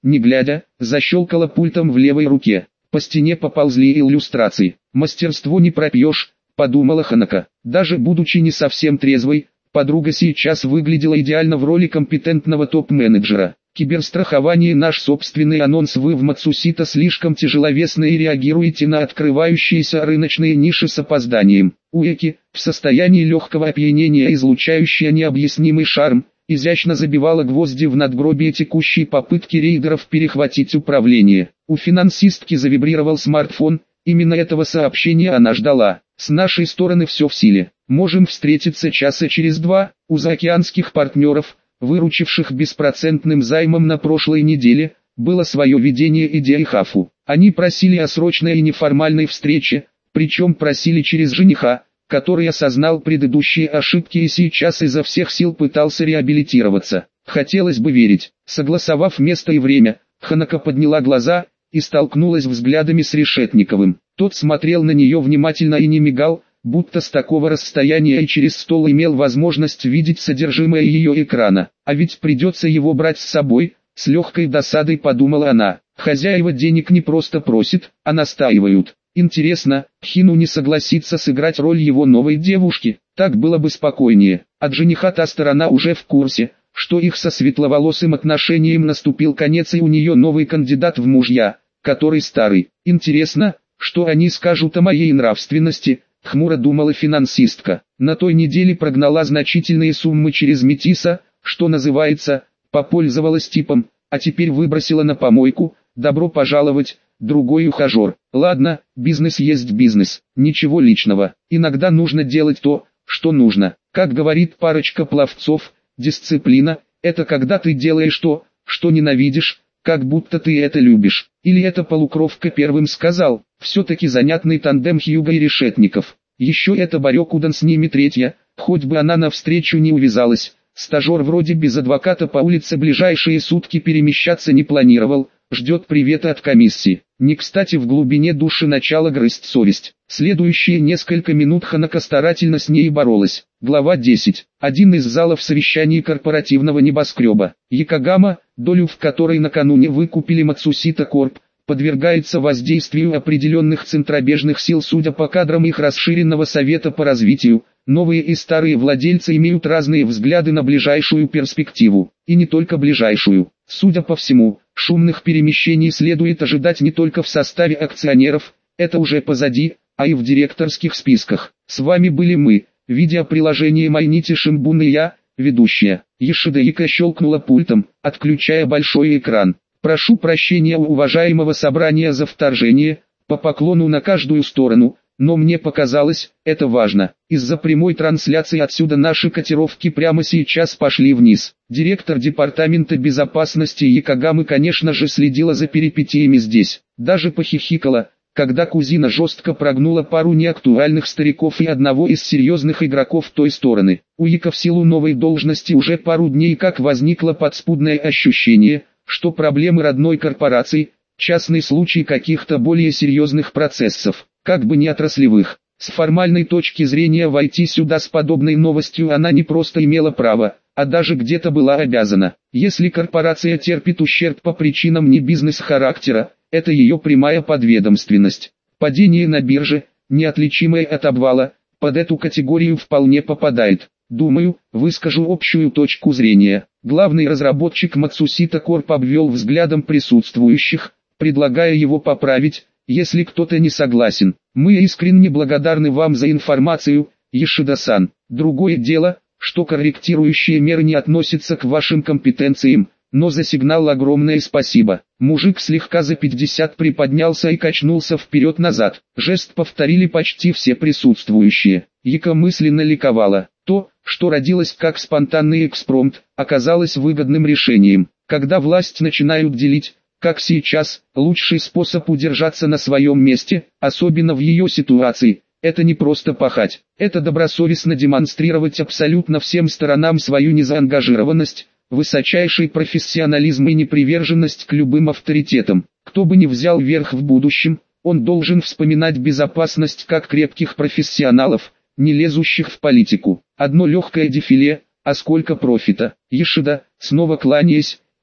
Speaker 1: не глядя, защелкала пультом в левой руке. По стене поползли иллюстрации. «Мастерство не пропьешь», — подумала Ханако. Даже будучи не совсем трезвой, подруга сейчас выглядела идеально в роли компетентного топ-менеджера. Киберстрахование — наш собственный анонс. Вы в Мацусита слишком тяжеловесны и реагируете на открывающиеся рыночные ниши с опозданием. Уэки, в состоянии легкого опьянения, излучающая необъяснимый шарм, изящно забивала гвозди в надгробие текущей попытки рейдеров перехватить управление. У финансистки завибрировал смартфон, именно этого сообщения она ждала. «С нашей стороны все в силе. Можем встретиться часа через два». У заокеанских партнеров, выручивших беспроцентным займом на прошлой неделе, было свое видение идеи Хафу. Они просили о срочной и неформальной встрече, причем просили через жениха, который осознал предыдущие ошибки и сейчас изо всех сил пытался реабилитироваться. Хотелось бы верить. Согласовав место и время, Ханако подняла глаза и столкнулась взглядами с Решетниковым. Тот смотрел на нее внимательно и не мигал, будто с такого расстояния и через стол имел возможность видеть содержимое ее экрана. А ведь придется его брать с собой, с легкой досадой подумала она. Хозяева денег не просто просят, а настаивают. Интересно, Хину не согласится сыграть роль его новой девушки? Так было бы спокойнее. От жениха та сторона уже в курсе, что их со светловолосым отношением наступил конец и у нее новый кандидат в мужья, который старый. Интересно, что они скажут о моей нравственности? Хмуро думала финансистка. На той неделе прогнала значительные суммы через Метиса, что называется, попользовалась типом, а теперь выбросила на помойку. Добро пожаловать, другой ухажер. Ладно, бизнес есть бизнес, ничего личного. Иногда нужно делать то, что нужно. Как говорит парочка пловцов, дисциплина – это когда ты делаешь то, что ненавидишь, как будто ты это любишь. Или это полукровка первым сказал. Все-таки занятный тандем Хьюга и Решетников. Еще это Барекудан с ними третья, хоть бы она навстречу не увязалась. Стажер вроде без адвоката по улице ближайшие сутки перемещаться не планировал, ждет привета от комиссии. Не кстати в глубине души начала грызть совесть. Следующие несколько минут Ханако старательно с ней боролась. Глава 10. Один из залов совещаний корпоративного небоскреба. Якогама, долю в которой накануне выкупили Мацусита Корп, подвергается воздействию определенных центробежных сил. Судя по кадрам их расширенного совета по развитию, новые и старые владельцы имеют разные взгляды на ближайшую перспективу, и не только ближайшую. Судя по всему, шумных перемещений следует ожидать не только в составе акционеров, это уже позади, а и в директорских списках. С вами были мы, видеоприложение Майнити Шимбун и я, ведущая. Ешида Ика щелкнула пультом, отключая большой экран. Прошу прощения у уважаемого собрания за вторжение, по поклону на каждую сторону, но мне показалось, это важно. Из-за прямой трансляции отсюда наши котировки прямо сейчас пошли вниз. Директор департамента безопасности Якогамы, конечно же, следила за перипетиями здесь. Даже похихикала, когда кузина жестко прогнула пару неактуальных стариков и одного из серьезных игроков той стороны. У Яка в силу новой должности уже пару дней как возникло подспудное ощущение, что проблемы родной корпорации – частный случай каких-то более серьезных процессов, как бы не отраслевых. С формальной точки зрения войти сюда с подобной новостью она не просто имела право, а даже где-то была обязана. Если корпорация терпит ущерб по причинам не бизнес-характера, это ее прямая подведомственность. Падение на бирже, неотличимое от обвала, под эту категорию вполне попадает. Думаю, выскажу общую точку зрения. Главный разработчик Мацусита Корп обвел взглядом присутствующих, предлагая его поправить, если кто-то не согласен. Мы искренне благодарны вам за информацию, Ешида-сан. Другое дело, что корректирующие меры не относятся к вашим компетенциям, но за сигнал огромное спасибо. Мужик слегка за 50 приподнялся и качнулся вперед-назад. Жест повторили почти все присутствующие. Яка мысленно ликовала. То, что родилось как спонтанный экспромт, оказалось выгодным решением. Когда власть начинают делить, как сейчас, лучший способ удержаться на своем месте, особенно в ее ситуации, это не просто пахать. Это добросовестно демонстрировать абсолютно всем сторонам свою незаангажированность, высочайший профессионализм и неприверженность к любым авторитетам. Кто бы ни взял верх в будущем, он должен вспоминать безопасность как крепких профессионалов, не лезущих в политику. Одно легкое дефиле, а сколько профита. Ешида, снова кланяясь,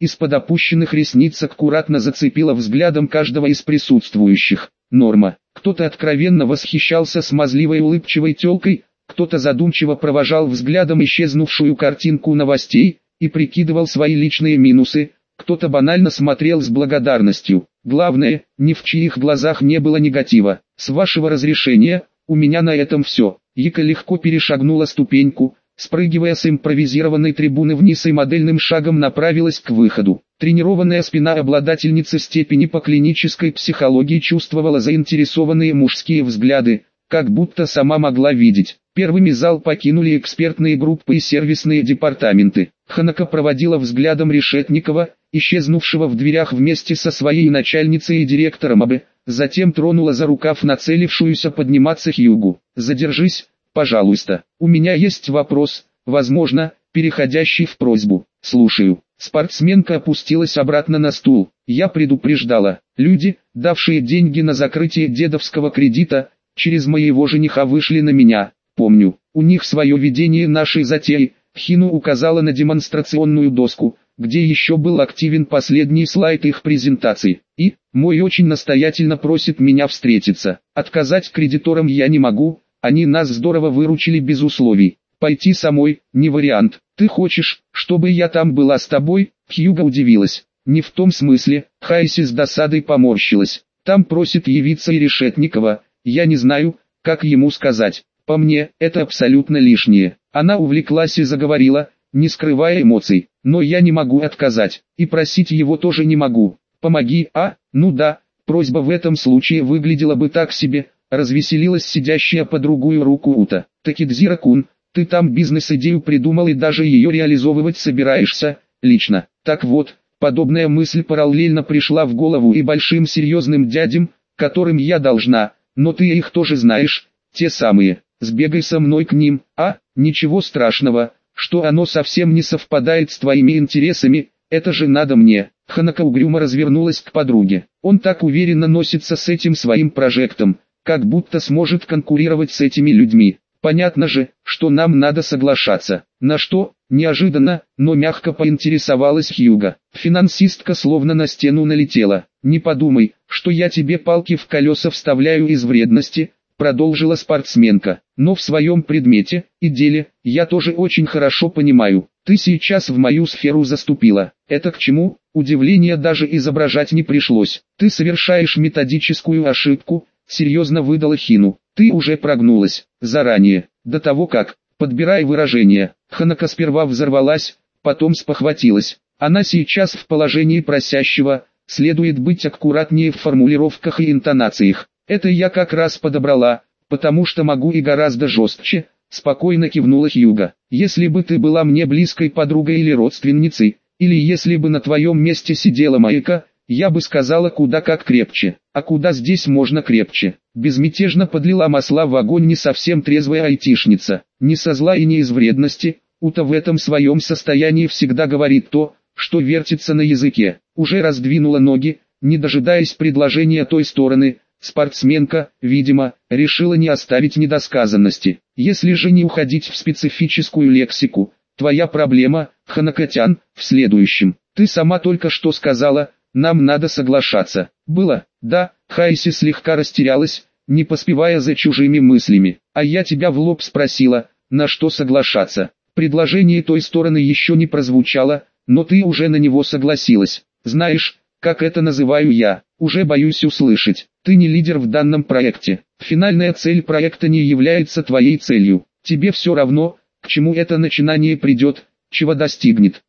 Speaker 1: из-под опущенных ресниц аккуратно зацепила взглядом каждого из присутствующих. Норма. Кто-то откровенно восхищался смазливой улыбчивой тёлкой, кто-то задумчиво провожал взглядом исчезнувшую картинку новостей и прикидывал свои личные минусы, кто-то банально смотрел с благодарностью. Главное, ни в чьих глазах не было негатива. С вашего разрешения, у меня на этом все. Ика легко перешагнула ступеньку, спрыгивая с импровизированной трибуны вниз и модельным шагом направилась к выходу. Тренированная спина обладательницы степени по клинической психологии чувствовала заинтересованные мужские взгляды, как будто сама могла видеть. Первыми зал покинули экспертные группы и сервисные департаменты. Ханако проводила взглядом Решетникова, исчезнувшего в дверях вместе со своей начальницей и директором АБ, затем тронула за рукав нацелившуюся подниматься Хьюгу. «Задержись, пожалуйста, у меня есть вопрос, возможно, переходящий в просьбу». «Слушаю». Спортсменка опустилась обратно на стул. «Я предупреждала, люди, давшие деньги на закрытие дедовского кредита, через моего жениха вышли на меня. Помню, у них свое видение нашей затеи». Хину указала на демонстрационную доску, где еще был активен последний слайд их презентации. «И, мой очень настоятельно просит меня встретиться. Отказать кредиторам я не могу, они нас здорово выручили без условий. Пойти самой, не вариант. Ты хочешь, чтобы я там была с тобой?» Хьюга удивилась. «Не в том смысле», Хайси с досадой поморщилась. «Там просит явиться и Решетникова, я не знаю, как ему сказать. По мне, это абсолютно лишнее». Она увлеклась и заговорила, не скрывая эмоций. «Но я не могу отказать, и просить его тоже не могу. Помоги, а? Ну да, просьба в этом случае выглядела бы так себе», развеселилась сидящая по другую руку Ута. «Такидзира-кун, ты там бизнес-идею придумал и даже ее реализовывать собираешься, лично». Так вот, подобная мысль параллельно пришла в голову и большим серьезным дядям, которым я должна, но ты их тоже знаешь, те самые. Сбегай со мной к ним, а? Ничего страшного, что оно совсем не совпадает с твоими интересами, это же надо мне». Ханако угрюмо развернулась к подруге. «Он так уверенно носится с этим своим прожектом, как будто сможет конкурировать с этими людьми. Понятно же, что нам надо соглашаться». «На что?» – неожиданно, но мягко поинтересовалась Хьюга. Финансистка словно на стену налетела. «Не подумай, что я тебе палки в колеса вставляю из вредности», продолжила спортсменка. «Но в своем предмете и деле я тоже очень хорошо понимаю. Ты сейчас в мою сферу заступила. Это к чему?» Удивления даже изображать не пришлось. «Ты совершаешь методическую ошибку», серьезно выдала Хину. «Ты уже прогнулась заранее, до того как». Подбирай выражение. Ханако сперва взорвалась, потом спохватилась. Она сейчас в положении просящего, следует быть аккуратнее в формулировках и интонациях. «Это я как раз подобрала, потому что могу и гораздо жестче», спокойно кивнула Хьюга. «Если бы ты была мне близкой подругой или родственницей, или если бы на твоем месте сидела Майка, я бы сказала куда как крепче. А куда здесь можно крепче?» Безмятежно подлила масла в огонь не совсем трезвая айтишница. Не со зла и не из вредности, Ута в этом своем состоянии всегда говорит то, что вертится на языке. Уже раздвинула ноги, не дожидаясь предложения той стороны. Спортсменка, видимо, решила не оставить недосказанности. «Если же не уходить в специфическую лексику, твоя проблема, Ханакотян, в следующем. Ты сама только что сказала, нам надо соглашаться». «Было, да», Хайси слегка растерялась, не поспевая за чужими мыслями. «А я тебя в лоб спросила, на что соглашаться?» Предложение той стороны еще не прозвучало, но ты уже на него согласилась. «Знаешь, как это называю я? Уже боюсь услышать. Ты не лидер в данном проекте. Финальная цель проекта не является твоей целью. Тебе все равно, к чему это начинание придет, чего достигнет».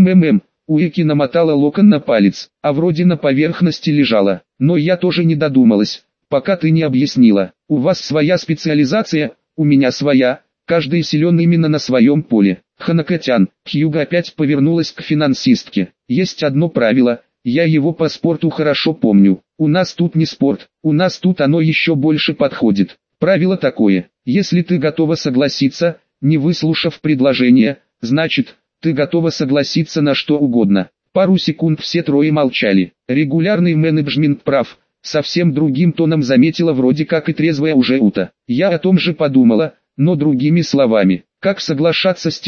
Speaker 1: Уэки намотала локон на палец, а вроде на поверхности лежала. «Но я тоже не додумалась, пока ты не объяснила. У вас своя специализация, у меня своя, каждый силен именно на своем поле». Ханакотян, Хьюга опять повернулась к финансистке. «Есть одно правило, я его по спорту хорошо помню. У нас тут не спорт, у нас тут оно еще больше подходит. Правило такое, если ты готова согласиться, не выслушав предложение, значит, ты готова согласиться на что угодно». Пару секунд все трое молчали. Регулярный менеджмент прав, совсем другим тоном заметила вроде как и трезвая уже Ута. «Я о том же подумала, но другими словами. Как соглашаться с тем,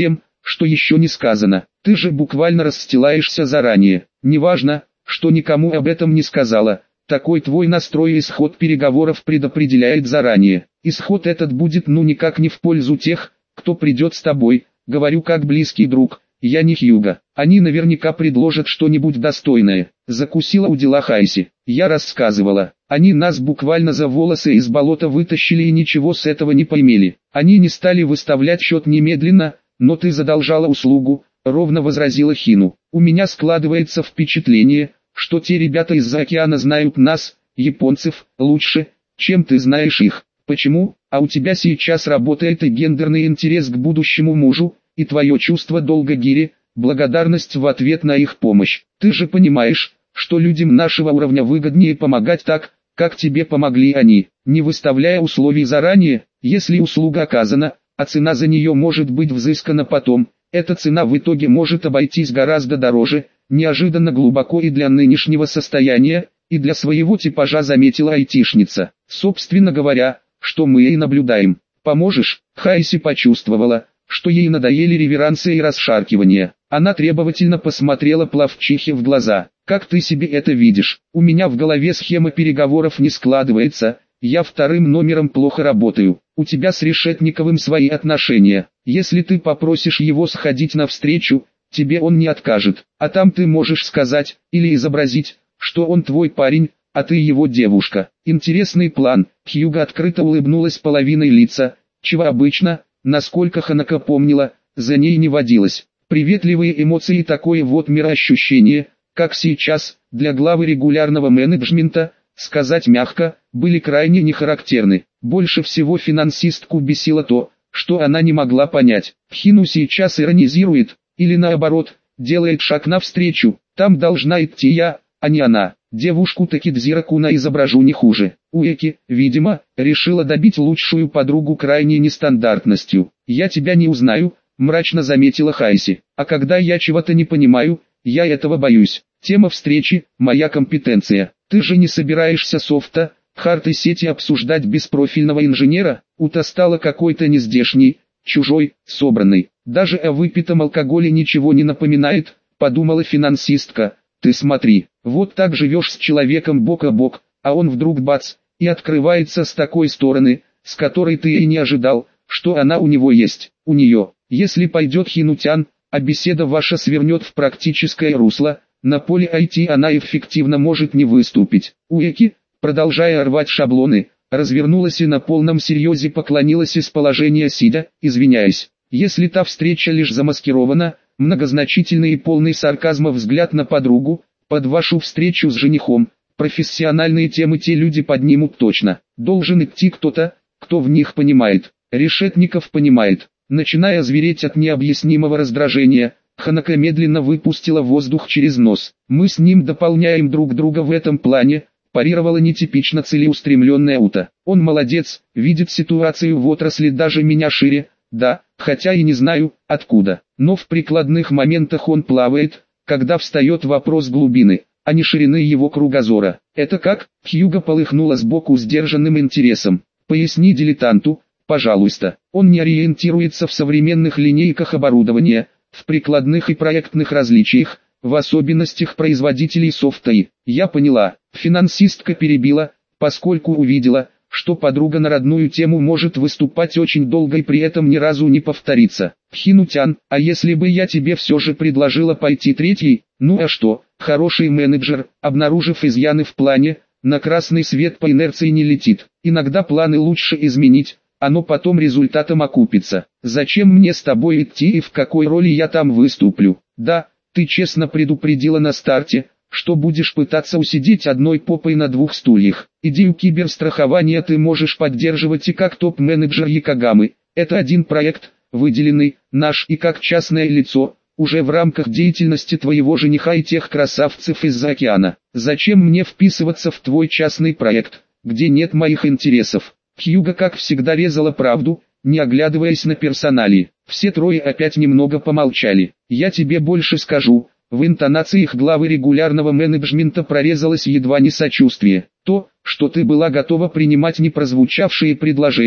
Speaker 1: что еще не сказано. Ты же буквально расстилаешься заранее. Неважно, что никому об этом не сказала. Такой твой настрой и исход переговоров предопределяет заранее. Исход этот будет никак не в пользу тех, кто придет с тобой. Говорю как близкий друг, я не Хьюго. Они наверняка предложат что-нибудь достойное. Закусила у дела Хайси. Я рассказывала. Они нас буквально за волосы из болота вытащили и ничего с этого не поимели. Они не стали выставлять счет немедленно, но ты задолжала услугу, ровно возразила Хину. У меня складывается впечатление, что те ребята из-за океана знают нас, японцев, лучше, чем ты знаешь их. Почему? А у тебя сейчас работает и гендерный интерес к будущему мужу, и твое чувство долга гири, благодарность в ответ на их помощь. Ты же понимаешь, что людям нашего уровня выгоднее помогать так, как тебе помогли они, не выставляя условий заранее. Если услуга оказана, а цена за нее может быть взыскана потом, эта цена в итоге может обойтись гораздо дороже, неожиданно глубоко и для нынешнего состояния, и для своего типажа, заметила айтишница. Собственно говоря, что мы и наблюдаем. Поможешь? Хайси почувствовала, что ей надоели реверансы и расшаркивания. Она требовательно посмотрела пловчихе в глаза. Как ты себе это видишь? У меня в голове схема переговоров не складывается, я вторым номером плохо работаю. У тебя с Решетниковым свои отношения. Если ты попросишь его сходить навстречу, тебе он не откажет. А там ты можешь сказать, или изобразить, что он твой парень, а ты его девушка. Интересный план. Хьюго открыто улыбнулась половиной лица, чего обычно, насколько Ханако помнила, за ней не водилось. Приветливые эмоции и такое вот мироощущение, как сейчас, для главы регулярного менеджмента, сказать мягко, были крайне нехарактерны. Больше всего финансистку бесило то, что она не могла понять. Хину сейчас иронизирует, или наоборот, делает шаг навстречу. Там должна идти я, а не она. Девушку Такидзира-куна изображу не хуже. Уэки, видимо, решила добить лучшую подругу крайней нестандартностью. «Я тебя не узнаю», — мрачно заметила Хайси. «А когда я чего-то не понимаю, я этого боюсь. Тема встречи — моя компетенция. Ты же не собираешься софта, хард и сети обсуждать без профильного инженера?» Ута стала какой-то нездешний, чужой, собранный. «Даже о выпитом алкоголе ничего не напоминает», — подумала финансистка. «Ты смотри, вот так живешь с человеком бок о бок, а он вдруг бац, и открывается с такой стороны, с которой ты и не ожидал, что она у него есть, у нее. Если пойдет Хинутян, а беседа ваша свернет в практическое русло, на поле IT она эффективно может не выступить». Уэки, продолжая рвать шаблоны, развернулась и на полном серьезе поклонилась из положения сидя, извиняясь. Если та встреча лишь замаскирована, многозначительный и полный сарказма взгляд на подругу, под вашу встречу с женихом, профессиональные темы те люди поднимут точно. Должен идти кто-то, кто в них понимает. Решетников понимает. Начиная звереть от необъяснимого раздражения, Ханако медленно выпустила воздух через нос. «Мы с ним дополняем друг друга в этом плане», парировала нетипично целеустремленная Ута. «Он молодец, видит ситуацию в отрасли даже меня шире, да, хотя и не знаю, откуда. Но в прикладных моментах он плавает, когда встает вопрос глубины, а не ширины его кругозора». «Это как?» — Хьюго полыхнула сбоку сдержанным интересом. «Поясни дилетанту, пожалуйста». «Он не ориентируется в современных линейках оборудования, в прикладных и проектных различиях, в особенностях производителей софта и...» «Я поняла». Финансистка перебила, поскольку увидела, что подруга на родную тему может выступать очень долго и при этом ни разу не повториться. «Хинутян, а если бы я тебе все же предложила пойти третьей?» «Ну а что, хороший менеджер, обнаружив изъяны в плане, на красный свет по инерции не летит. Иногда планы лучше изменить, оно потом результатом окупится. Зачем мне с тобой идти и в какой роли я там выступлю? Да, ты честно предупредила на старте, что будешь пытаться усидеть одной попой на двух стульях. Идею киберстрахования ты можешь поддерживать и как топ-менеджер Якогамы. Это один проект, выделенный, наш, и как частное лицо, уже в рамках деятельности твоего жениха и тех красавцев из-за океана. Зачем мне вписываться в твой частный проект, где нет моих интересов?» Хьюго как всегда резала правду, не оглядываясь на персоналии. Все трое опять немного помолчали. «Я тебе больше скажу». В интонациях главы регулярного менеджмента прорезалось едва не сочувствие. «То, что ты была готова принимать непрозвучавшие предложения,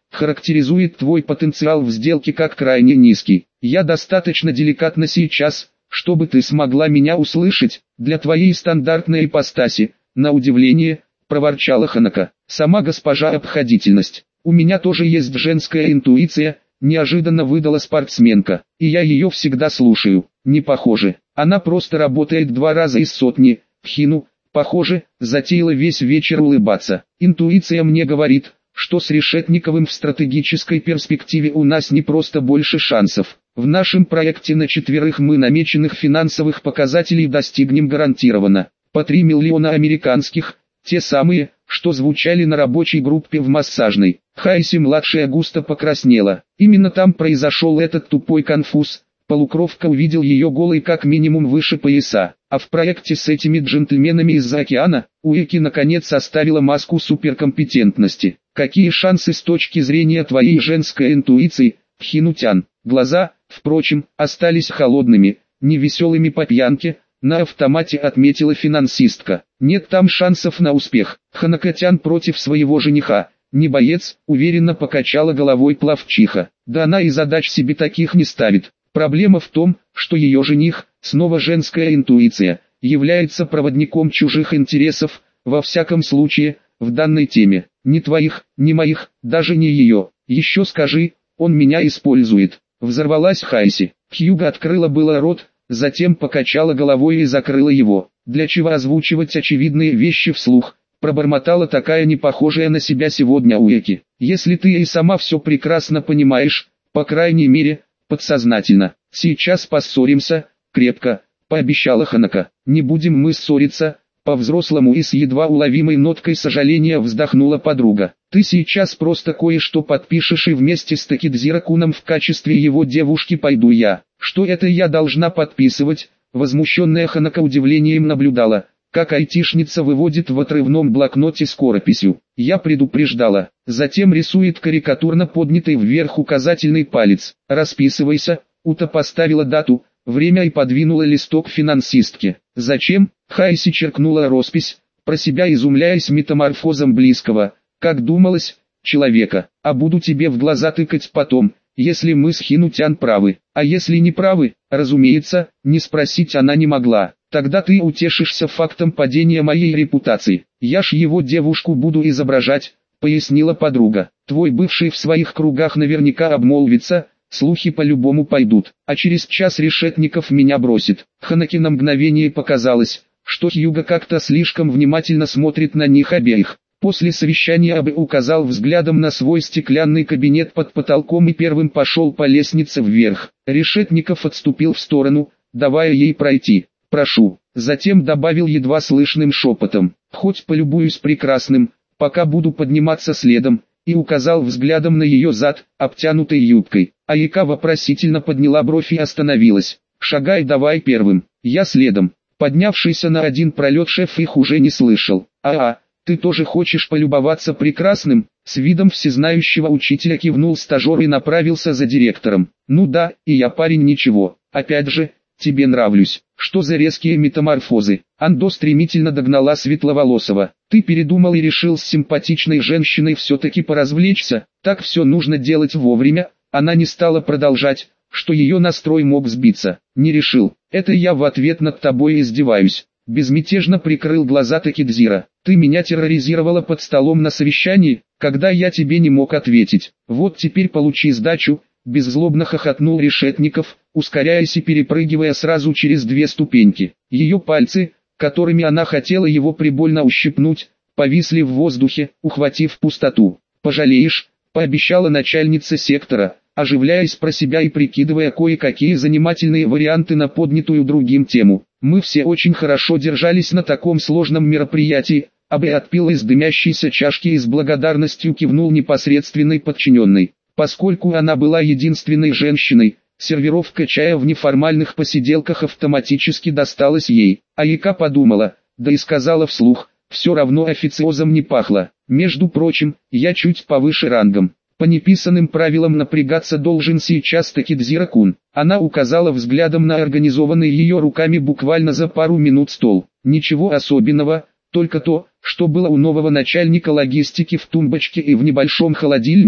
Speaker 1: характеризует твой потенциал в сделке как крайне низкий. Я достаточно деликатно сейчас, чтобы ты смогла меня услышать, для твоей стандартной ипостаси, на удивление, проворчала Ханако. Сама госпожа обходительность. У меня тоже есть женская интуиция, неожиданно выдала спортсменка, и я ее всегда слушаю. Не похоже, она просто работает 2 раза из сотни. Хину, похоже, затеяла весь вечер улыбаться. Интуиция мне говорит, что с Решетниковым в стратегической перспективе у нас не просто больше шансов. В нашем проекте на 4 мы намеченных финансовых показателей достигнем гарантированно. По 3 миллиона американских, те самые, что звучали на рабочей группе в массажной. Хайси-младшая густо покраснела. Именно там произошел этот тупой конфуз. Полукровка увидел ее голой как минимум выше пояса. А в проекте с этими джентльменами из-за океана, Уэки наконец оставила маску суперкомпетентности. Какие шансы с точки зрения твоей женской интуиции, Хинутян? Глаза, впрочем, остались холодными, невеселыми по пьянке, на автомате отметила финансистка. Нет там шансов на успех. Ханакотян против своего жениха. Не боец, уверенно покачала головой плавчиха. Да она и задач себе таких не ставит. Проблема в том, что ее жених, снова женская интуиция, является проводником чужих интересов, во всяком случае, в данной теме. Ни твоих, ни моих, даже не ее. Еще скажи, он меня использует. Взорвалась Хайси. Хьюга открыла было рот, затем покачала головой и закрыла его. Для чего озвучивать очевидные вещи вслух? Пробормотала такая непохожая на себя сегодня Уэки. Если ты и сама все прекрасно понимаешь, по крайней мере, подсознательно. Сейчас поссоримся, крепко, пообещала Ханако. Не будем мы ссориться, по-взрослому и с едва уловимой ноткой сожаления вздохнула подруга. Ты сейчас просто кое-что подпишешь и вместе с Такидзира-куном в качестве его девушки пойду я. Что это я должна подписывать? Возмущенная Ханако удивлением наблюдала, как айтишница выводит в отрывном блокноте скорописью. Я предупреждала. Затем рисует карикатурно поднятый вверх указательный палец. Расписывайся. Ута поставила дату, время и подвинула листок финансистке. Зачем? Хайси черкнула роспись, про себя изумляясь метаморфозом близкого, как думалось, человека. А буду тебе в глаза тыкать потом, если мы с Хинутян правы. А если не правы, разумеется, не спросить она не могла. Тогда ты утешишься фактом падения моей репутации. Я ж его девушку буду изображать, пояснила подруга. Твой бывший в своих кругах наверняка обмолвится, слухи по-любому пойдут. А через час Решетников меня бросит. Ханаки на мгновение показалось, что Хьюга как-то слишком внимательно смотрит на них обеих. После совещания Абе указал взглядом на свой стеклянный кабинет под потолком и первым пошел по лестнице вверх. Решетников отступил в сторону, давая ей пройти. «Прошу», затем добавил едва слышным шепотом, «хоть полюбуюсь прекрасным, пока буду подниматься следом», и указал взглядом на ее зад, обтянутой юбкой. Айка вопросительно подняла бровь и остановилась. «Шагай давай первым, я следом». Поднявшийся на один пролет шеф их уже не слышал. Ты тоже хочешь полюбоваться прекрасным?» С видом всезнающего учителя кивнул стажер и направился за директором. «Ну да, и я парень ничего, опять же, тебе нравлюсь». «Что за резкие метаморфозы?» Андо стремительно догнала Светловолосова. «Ты передумал и решил с симпатичной женщиной все-таки поразвлечься? Так все нужно делать вовремя». Она не стала продолжать, что ее настрой мог сбиться. «Не решил, это я в ответ над тобой издеваюсь». Безмятежно прикрыл глаза Такидзира. «Ты меня терроризировала под столом на совещании, когда я тебе не мог ответить. Вот теперь получи сдачу». Беззлобно хохотнул Решетников, ускоряясь и перепрыгивая сразу через 2 ступеньки. Ее пальцы, которыми она хотела его прибольно ущипнуть, повисли в воздухе, ухватив пустоту. «Пожалеешь», — пообещала начальница сектора, оживляясь про себя и прикидывая кое-какие занимательные варианты на поднятую другим тему. «Мы все очень хорошо держались на таком сложном мероприятии». Абе отпил из дымящейся чашки и с благодарностью кивнул непосредственной подчиненной. Поскольку она была единственной женщиной, сервировка чая в неформальных посиделках автоматически досталась ей. Айка подумала, да и сказала вслух, все равно официозом не пахло. «Между прочим, я чуть повыше рангом. По неписанным правилам напрягаться должен сейчас Такидзира-кун». Она указала взглядом на организованный ее руками буквально за пару минут стол. «Ничего особенного, только то, что было у нового начальника логистики в тумбочке и в небольшом холодильнике,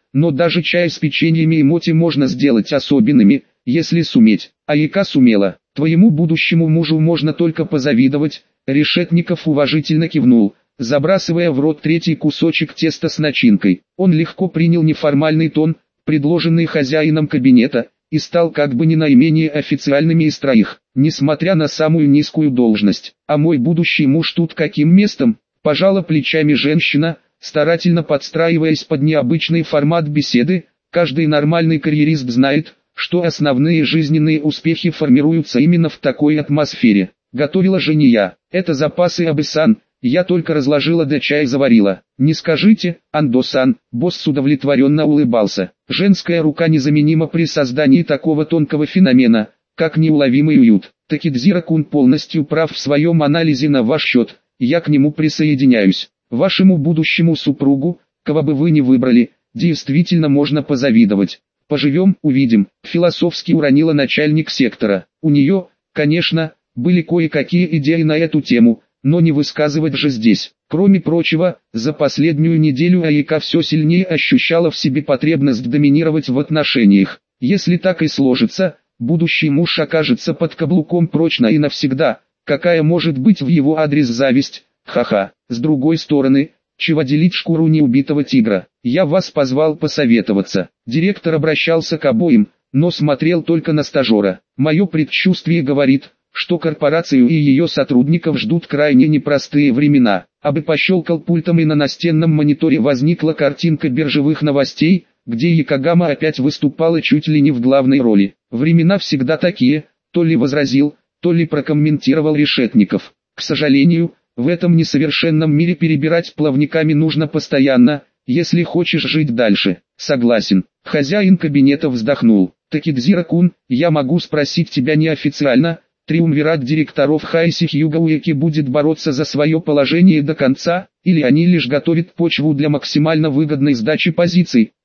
Speaker 1: но даже чай с печеньями и моти можно сделать особенными, если суметь. Аяка сумела. Твоему будущему мужу можно только позавидовать. Решетников уважительно кивнул, забрасывая в рот третий кусочек теста с начинкой. Он легко принял неформальный тон, предложенный хозяином кабинета, и стал как бы не наименее официальными из троих, несмотря на самую низкую должность. А мой будущий муж тут каким местом? Пожала плечами женщина, старательно подстраиваясь под необычный формат беседы. Каждый нормальный карьерист знает, что основные жизненные успехи формируются именно в такой атмосфере. Готовила же не я, это запасы Абы-сан, я только разложила да чай заварила. Не скажите, Андо-сан, босс удовлетворенно улыбался. Женская рука незаменима при создании такого тонкого феномена, как неуловимый уют. Такидзира-кун полностью прав в своем анализе на ваш счет, я к нему присоединяюсь. Вашему будущему супругу, кого бы вы ни выбрали, действительно можно позавидовать. Поживем, увидим, философски уронила начальник сектора. У нее, конечно, были кое-какие идеи на эту тему, но не высказывать же здесь. Кроме прочего, за последнюю неделю Аяка все сильнее ощущала в себе потребность доминировать в отношениях. Если так и сложится, будущий муж окажется под каблуком прочно и навсегда. Какая может быть в его адрес зависть? Ха-ха. С другой стороны, чего делить шкуру неубитого тигра? Я вас позвал посоветоваться. Директор обращался к обоим, но смотрел только на стажера. Мое предчувствие говорит, что корпорацию и ее сотрудников ждут крайне непростые времена. Абы пощелкал пультом, и на настенном мониторе возникла картинка биржевых новостей, где Якогама опять выступала чуть ли не в главной роли. Времена всегда такие, то ли возразил, то ли прокомментировал Решетников. К сожалению, в этом несовершенном мире перебирать плавниками нужно постоянно, если хочешь жить дальше. Согласен. Хозяин кабинета вздохнул. Такидзира-кун, я могу спросить тебя неофициально, триумвират директоров Хайси Хьюга Уэки будет бороться за свое положение до конца, или они лишь готовят почву для максимально выгодной сдачи позиций?